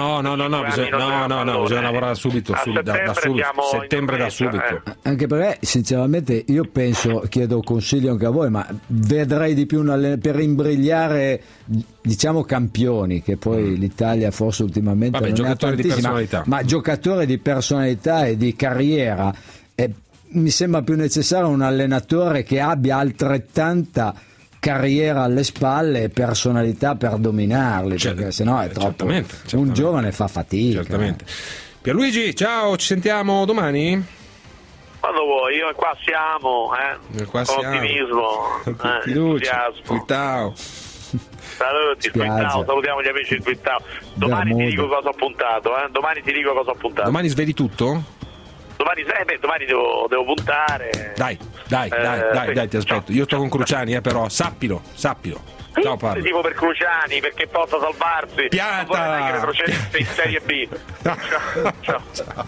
bisogna lavorare subito, settembre da subito. Anche perché sinceramente io penso, chiedo consiglio anche a voi, ma vedrei di più per imbrigliare, diciamo, campioni, che poi l'Italia forse ultimamente non giocatori di personalità, ma giocatori di personalità e di carriera. Mi sembra più necessario un allenatore che abbia altrettanta carriera alle spalle e personalità per dominarli, perché sennò è troppo. Certamente. Un giovane fa fatica. Certamente. Pierluigi, ciao, ci sentiamo domani? Quando vuoi, io qua siamo, con ottimismo, entusiasmo. Ciao. Saluti, salutiamo gli amici di Twittao. Domani ti dico cosa ho puntato, Domani sveli tutto? Domani devo puntare. Dai, ti aspetto. Io sto con Cruciani, però sappilo. Ciao Paolo. Tipo per Cruciani, perché possa salvarsi. Pianta! Che retrocedesse in Serie B. Ciao.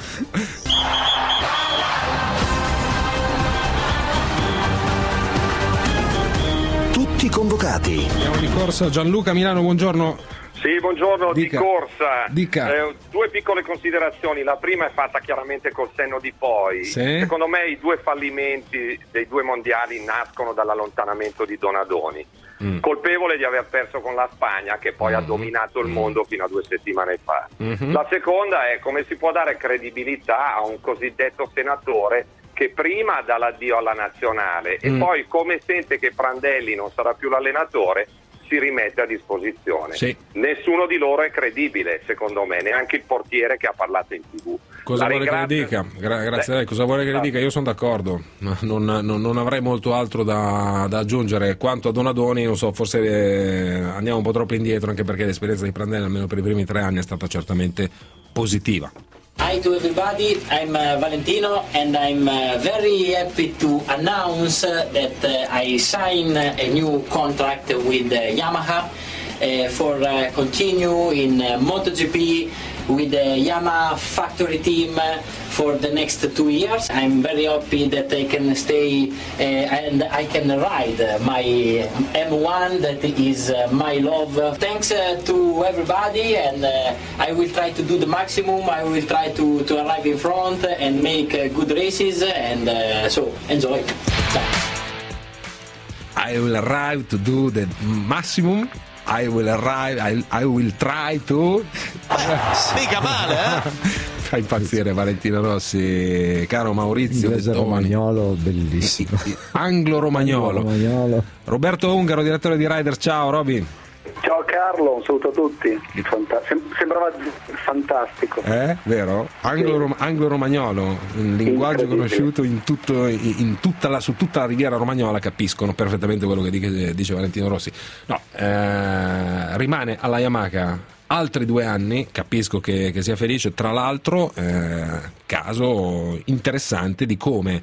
Tutti convocati. Andiamo di corsa. Gianluca Milano, buongiorno. Sì, buongiorno. Dica. Di corsa. Dica. Due piccole considerazioni. La prima è fatta chiaramente col senno di poi. Sì. Secondo me i due fallimenti dei due mondiali nascono dall'allontanamento di Donadoni, colpevole di aver perso con la Spagna, che poi ha dominato il mondo fino a 2 settimane fa. La seconda è come si può dare credibilità a un cosiddetto senatore che prima dà l'addio alla nazionale e poi, come sente che Prandelli non sarà più l'allenatore, si rimette a disposizione. Sì. Nessuno di loro è credibile, secondo me, neanche il portiere che ha parlato in TV. Cosa vuole che le dica? Grazie a lei. Cosa vuole che le dica? Io sono d'accordo, non avrei molto altro da aggiungere. Quanto a Donadoni, non so, forse andiamo un po' troppo indietro, anche perché l'esperienza di Prandelli, almeno per i primi 3 anni, è stata certamente positiva. Hi to everybody, I'm Valentino and I'm very happy to announce that I signed a new contract with Yamaha for continue in MotoGP with the Yamaha factory team for the next 2 years. I'm very happy that I can stay and I can ride my M1 that is my love. Thanks to everybody, and I will try to do the maximum. I will try to arrive in front and make good races, and so enjoy. Ciao. I will arrive to do the maximum. I will arrive, I will try to. Mica male, Fa impazzire Valentino Rossi, caro Maurizio. Inglese romagnolo bellissimo. Anglo-romagnolo. Roberto Ungaro, direttore di Rider. Ciao Roby. Ciao Carlo, un saluto a tutti. Sembrava fantastico. Vero? Anglo-romagnolo, un linguaggio conosciuto su tutta la riviera romagnola, capiscono perfettamente quello che dice Valentino Rossi. No, rimane alla Yamaha altri 2 anni, capisco che sia felice, tra l'altro caso interessante di come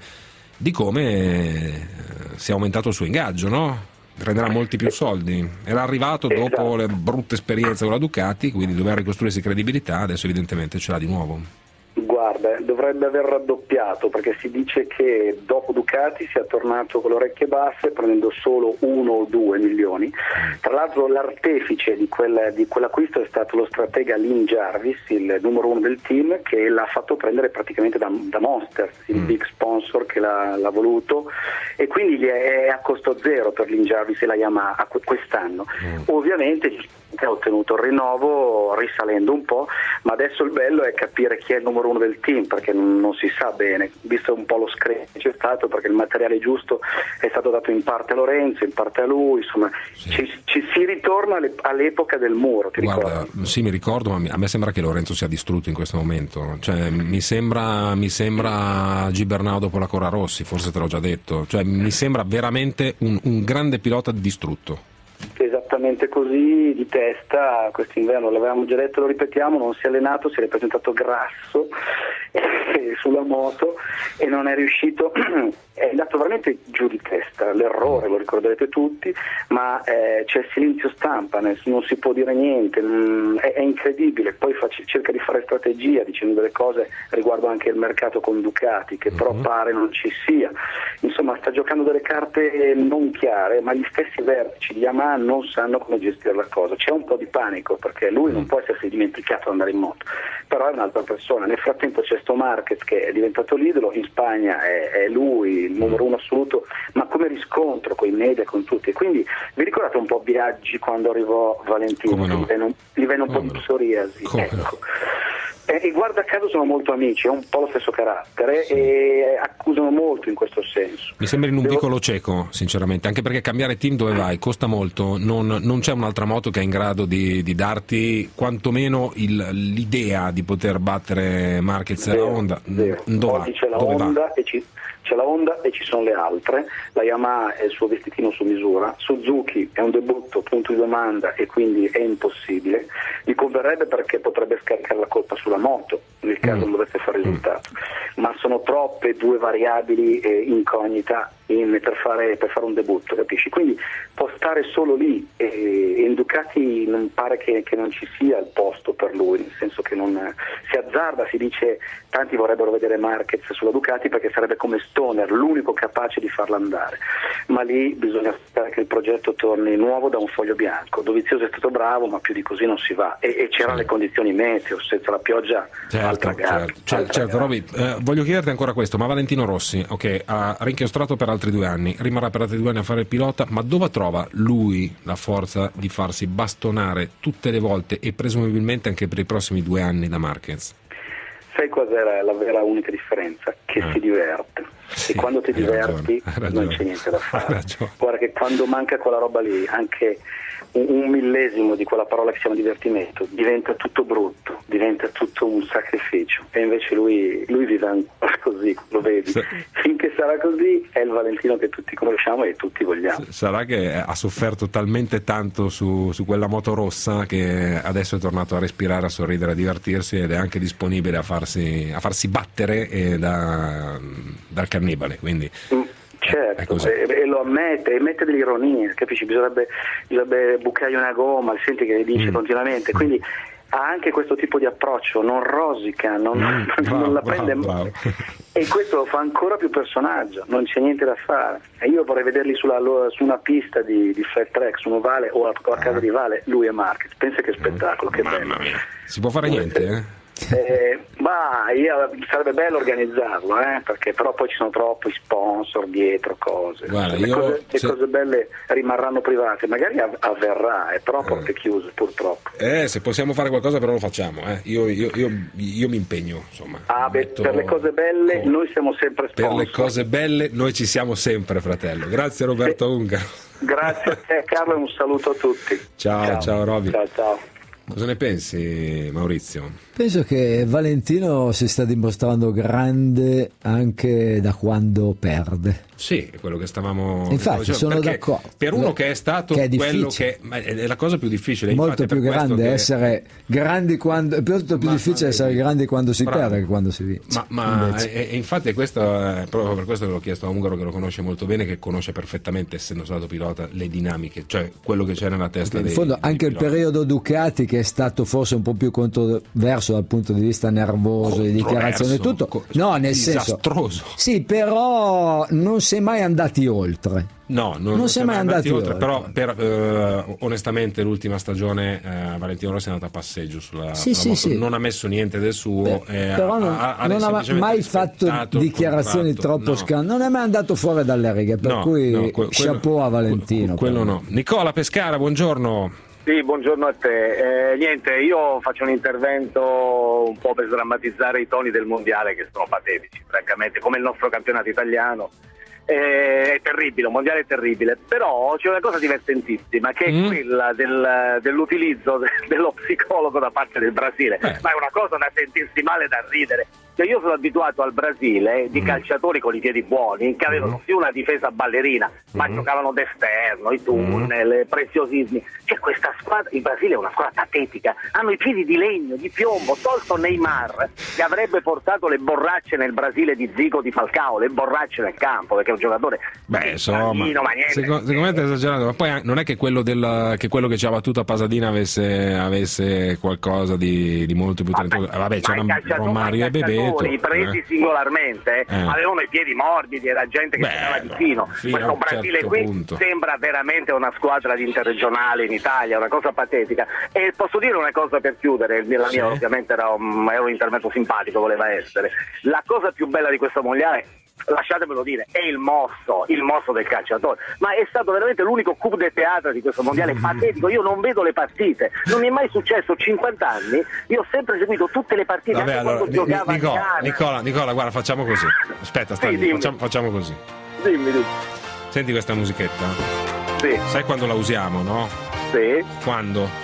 sia aumentato il suo ingaggio, no? Prenderà molti più soldi. Era arrivato dopo le brutte esperienze con la Ducati, quindi doveva ricostruirsi credibilità, adesso evidentemente ce l'ha di nuovo. Guarda, dovrebbe aver raddoppiato, perché si dice che dopo Ducati sia tornato con le orecchie basse prendendo solo 1 o 2 milioni. Tra l'altro l'artefice di quell'acquisto è stato lo stratega Lynn Jarvis, il numero 1 del team, che l'ha fatto prendere praticamente da Monster, il big sponsor che l'ha voluto, e quindi è a costo zero per Lynn Jarvis e la Yamaha quest'anno. Ovviamente ha ottenuto il rinnovo risalendo un po', ma adesso il bello è capire chi è il numero 1 del team, perché non si sa bene, visto un po' lo screen c'è stato, perché il materiale giusto è stato dato in parte a Lorenzo, in parte a lui, insomma ci si ritorna all'epoca del muro. Guarda, sì, mi ricordo, ma a me sembra che Lorenzo sia distrutto in questo momento, cioè mi sembra Gibernau dopo la Cora Rossi, forse te l'ho già detto, cioè mi sembra veramente un grande pilota distrutto. Esattamente così, di testa. Quest'inverno l'avevamo già detto, lo ripetiamo, non si è allenato, si è presentato grasso sulla moto e non è riuscito, è andato veramente giù di testa. L'errore lo ricorderete tutti, ma c'è silenzio stampa, non si può dire niente, è incredibile. Poi cerca di fare strategia dicendo delle cose riguardo anche il mercato con Ducati, che però pare non ci sia. Insomma, sta giocando delle carte non chiare, ma gli stessi vertici di Yamaha non sanno come gestire la cosa. C'è un po' di panico, perché lui non può essersi dimenticato di andare in moto, però è un'altra persona. Nel frattempo c'è sto Marquez che è diventato l'idolo, in Spagna è lui il numero 1 assoluto, ma come riscontro con i media, con tutti. E quindi vi ricordate un po' Biaggi quando arrivò Valentino? No? Gli venne un po' di psoriasi, ecco. E guarda caso sono molto amici, è un po' lo stesso carattere, e accusano molto in questo senso. Mi sembra in un vicolo cieco, sinceramente, anche perché cambiare team dove vai costa molto, non c'è un'altra moto che è in grado di darti quantomeno l'idea di poter battere Marquez e la Honda. Oggi c'è la Honda e ci sono le altre. La Yamaha è il suo vestitino su misura, Suzuki è un debutto, punto di domanda, e quindi è impossibile. Gli converrebbe perché potrebbe scaricare la colpa sulla moto nel caso non dovesse fare risultato, ma sono troppe 2 variabili incognita per fare un debutto, capisci? Quindi può stare solo lì, e in Ducati non pare che non ci sia il posto per lui, nel senso che non si azzarda, si dice tanti vorrebbero vedere Marquez sulla Ducati perché sarebbe come Stoner, l'unico capace di farla andare, ma lì bisogna aspettare che il progetto torni nuovo da un foglio bianco. Dovizioso è stato bravo, ma più di così non si va, e c'erano le condizioni meteo, senza la pioggia altra gara. Certo. Roby, voglio chiederti ancora questo, ma Valentino Rossi, ok, ha rinchiostrato per altri 2 anni, rimarrà per altri 2 anni a fare il pilota, ma dove trova lui la forza di farsi bastonare tutte le volte e presumibilmente anche per i prossimi 2 anni da Marquez? Sai cos'è la vera unica differenza? Che si diverte, e quando ti diverti non c'è niente da fare. Guarda che quando manca quella roba lì, anche un millesimo di quella parola che si chiama divertimento, diventa tutto brutto, diventa tutto un sacrificio, e invece lui vive ancora così, lo vedi. Finché sarà così è il Valentino che tutti conosciamo e tutti vogliamo. Sarà che ha sofferto talmente tanto su quella moto rossa che adesso è tornato a respirare, a sorridere, a divertirsi, ed è anche disponibile a farsi battere dal cannibale, quindi certo, e lo ammette, e mette dell'ironia, capisci? Bisognerebbe bucargli una gomma, senti che dice continuamente, quindi ha anche questo tipo di approccio, non rosica, non la prende, e questo lo fa ancora più personaggio, non c'è niente da fare. E io vorrei vederli su una pista di flat track, su un ovale o a casa rivale, lui e Marquez, pensa che spettacolo, che bello. Si può fare niente, ma Ma sarebbe bello organizzarlo, perché però poi ci sono troppi sponsor dietro, cose. Guarda, le cose belle rimarranno private, magari avverrà, però a porte chiuse purtroppo. Se possiamo fare qualcosa però lo facciamo, io mi impegno, insomma. Per le cose belle noi siamo sempre sponsor. Per le cose belle noi ci siamo sempre, fratello. Grazie Roberto Ungaro. Grazie a te Carlo e un saluto a tutti. Ciao Roby. Ciao. Cosa ne pensi, Maurizio? Penso che Valentino si sta dimostrando grande anche da quando perde. Sì, è quello che stavamo infatti sono d'accordo. Per uno che è stato che è quello che è la cosa più difficile, molto più grande essere grandi quando è più difficile essere grandi quando si perde che quando si vince. Ma infatti questo è proprio per questo che l'ho chiesto a Ungaro, che lo conosce molto bene, che conosce perfettamente, essendo stato pilota, le dinamiche, cioè quello che c'è nella testa dei fondo anche piloti. Il periodo Ducati, che è stato forse un po' più controverso dal punto di vista nervoso, di dichiarazione e tutto, no, nel disastroso. senso sì, però non si è mai andati oltre. No, non si è mai andati oltre. Però onestamente l'ultima stagione Valentino Rossi è andata a passeggio sulla moto. Non ha messo niente del suo, però non ha mai fatto dichiarazioni troppo non è mai andato fuori dalle righe, per cui chapeau a Valentino. Quello no. Nicola Pescara, buongiorno. Sì, buongiorno a te. Niente, io faccio un intervento un po' per sdrammatizzare i toni del mondiale, che sono patetici, francamente, come il nostro campionato italiano. È terribile, un mondiale è terribile, però c'è una cosa divertentissima, che è quella dell'utilizzo dello psicologo da parte del Brasile, ma è una cosa da sentirsi male, da ridere. Io sono abituato al Brasile di calciatori con i piedi buoni, che avevano sì una difesa ballerina, ma giocavano d'esterno, i tunnel, preziosismi. C'è questa squadra, il Brasile è una squadra patetica, hanno i piedi di legno, di piombo, tolto Neymar, che avrebbe portato le borracce nel Brasile di Zico, di Falcao, le borracce nel campo, perché è un giocatore insomma, secondo me è esagerato, ma poi non è che quello che ci ha battuto a Pasadena avesse qualcosa di molto più talentuoso. C'era Romario e Bebeto, presi singolarmente avevano i piedi morbidi, era gente che giocava di fino. Questo Brasile qui sembra veramente una squadra di interregionale in Italia, una cosa patetica. E posso dire una cosa per chiudere, la mia ovviamente era un intervento simpatico, voleva essere. La cosa più bella di questo mondiale, lasciatemelo dire, è il mosso del calciatore, ma è stato veramente l'unico coup de théâtre di questo mondiale patetico. Io non vedo le partite, non mi è mai successo, 50 anni io ho sempre seguito tutte le partite. Vabbè, anche allora, quando giocava Nicola, guarda, facciamo così, aspetta, facciamo così. Dimmi. Senti questa musichetta? Sì. Sai quando la usiamo, no? Sì. Quando?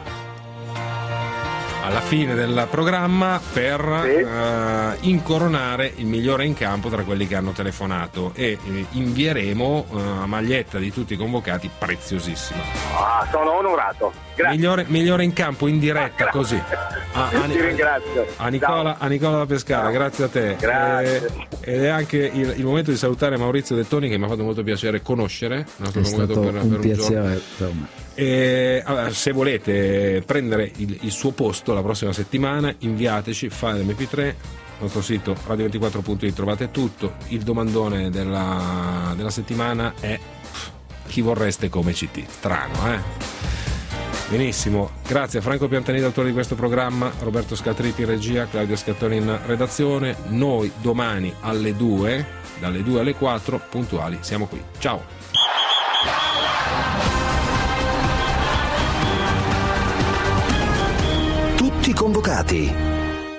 Alla fine del programma, per incoronare il migliore in campo tra quelli che hanno telefonato, e invieremo a maglietta di tutti i convocati, preziosissima. Sono onorato. Grazie. Migliore in campo in diretta, così. Ti ringrazio. A Nicola da Pescara, grazie a te. Grazie. Ed è anche il momento di salutare Maurizio Dettoni, che mi ha fatto molto piacere conoscere. È stato un piacere per me. Se volete prendere il suo posto la prossima settimana, inviateci file MP3, nostro sito radio24.it, trovate tutto. Il domandone della settimana è: chi vorreste come CT? Strano, Benissimo, grazie a Franco Piantanini, autore di questo programma, Roberto Scatriti in regia, Claudio Scattoni in redazione. Noi domani alle 2, dalle 2 alle 4 puntuali, siamo qui. Ciao. Tutti convocati.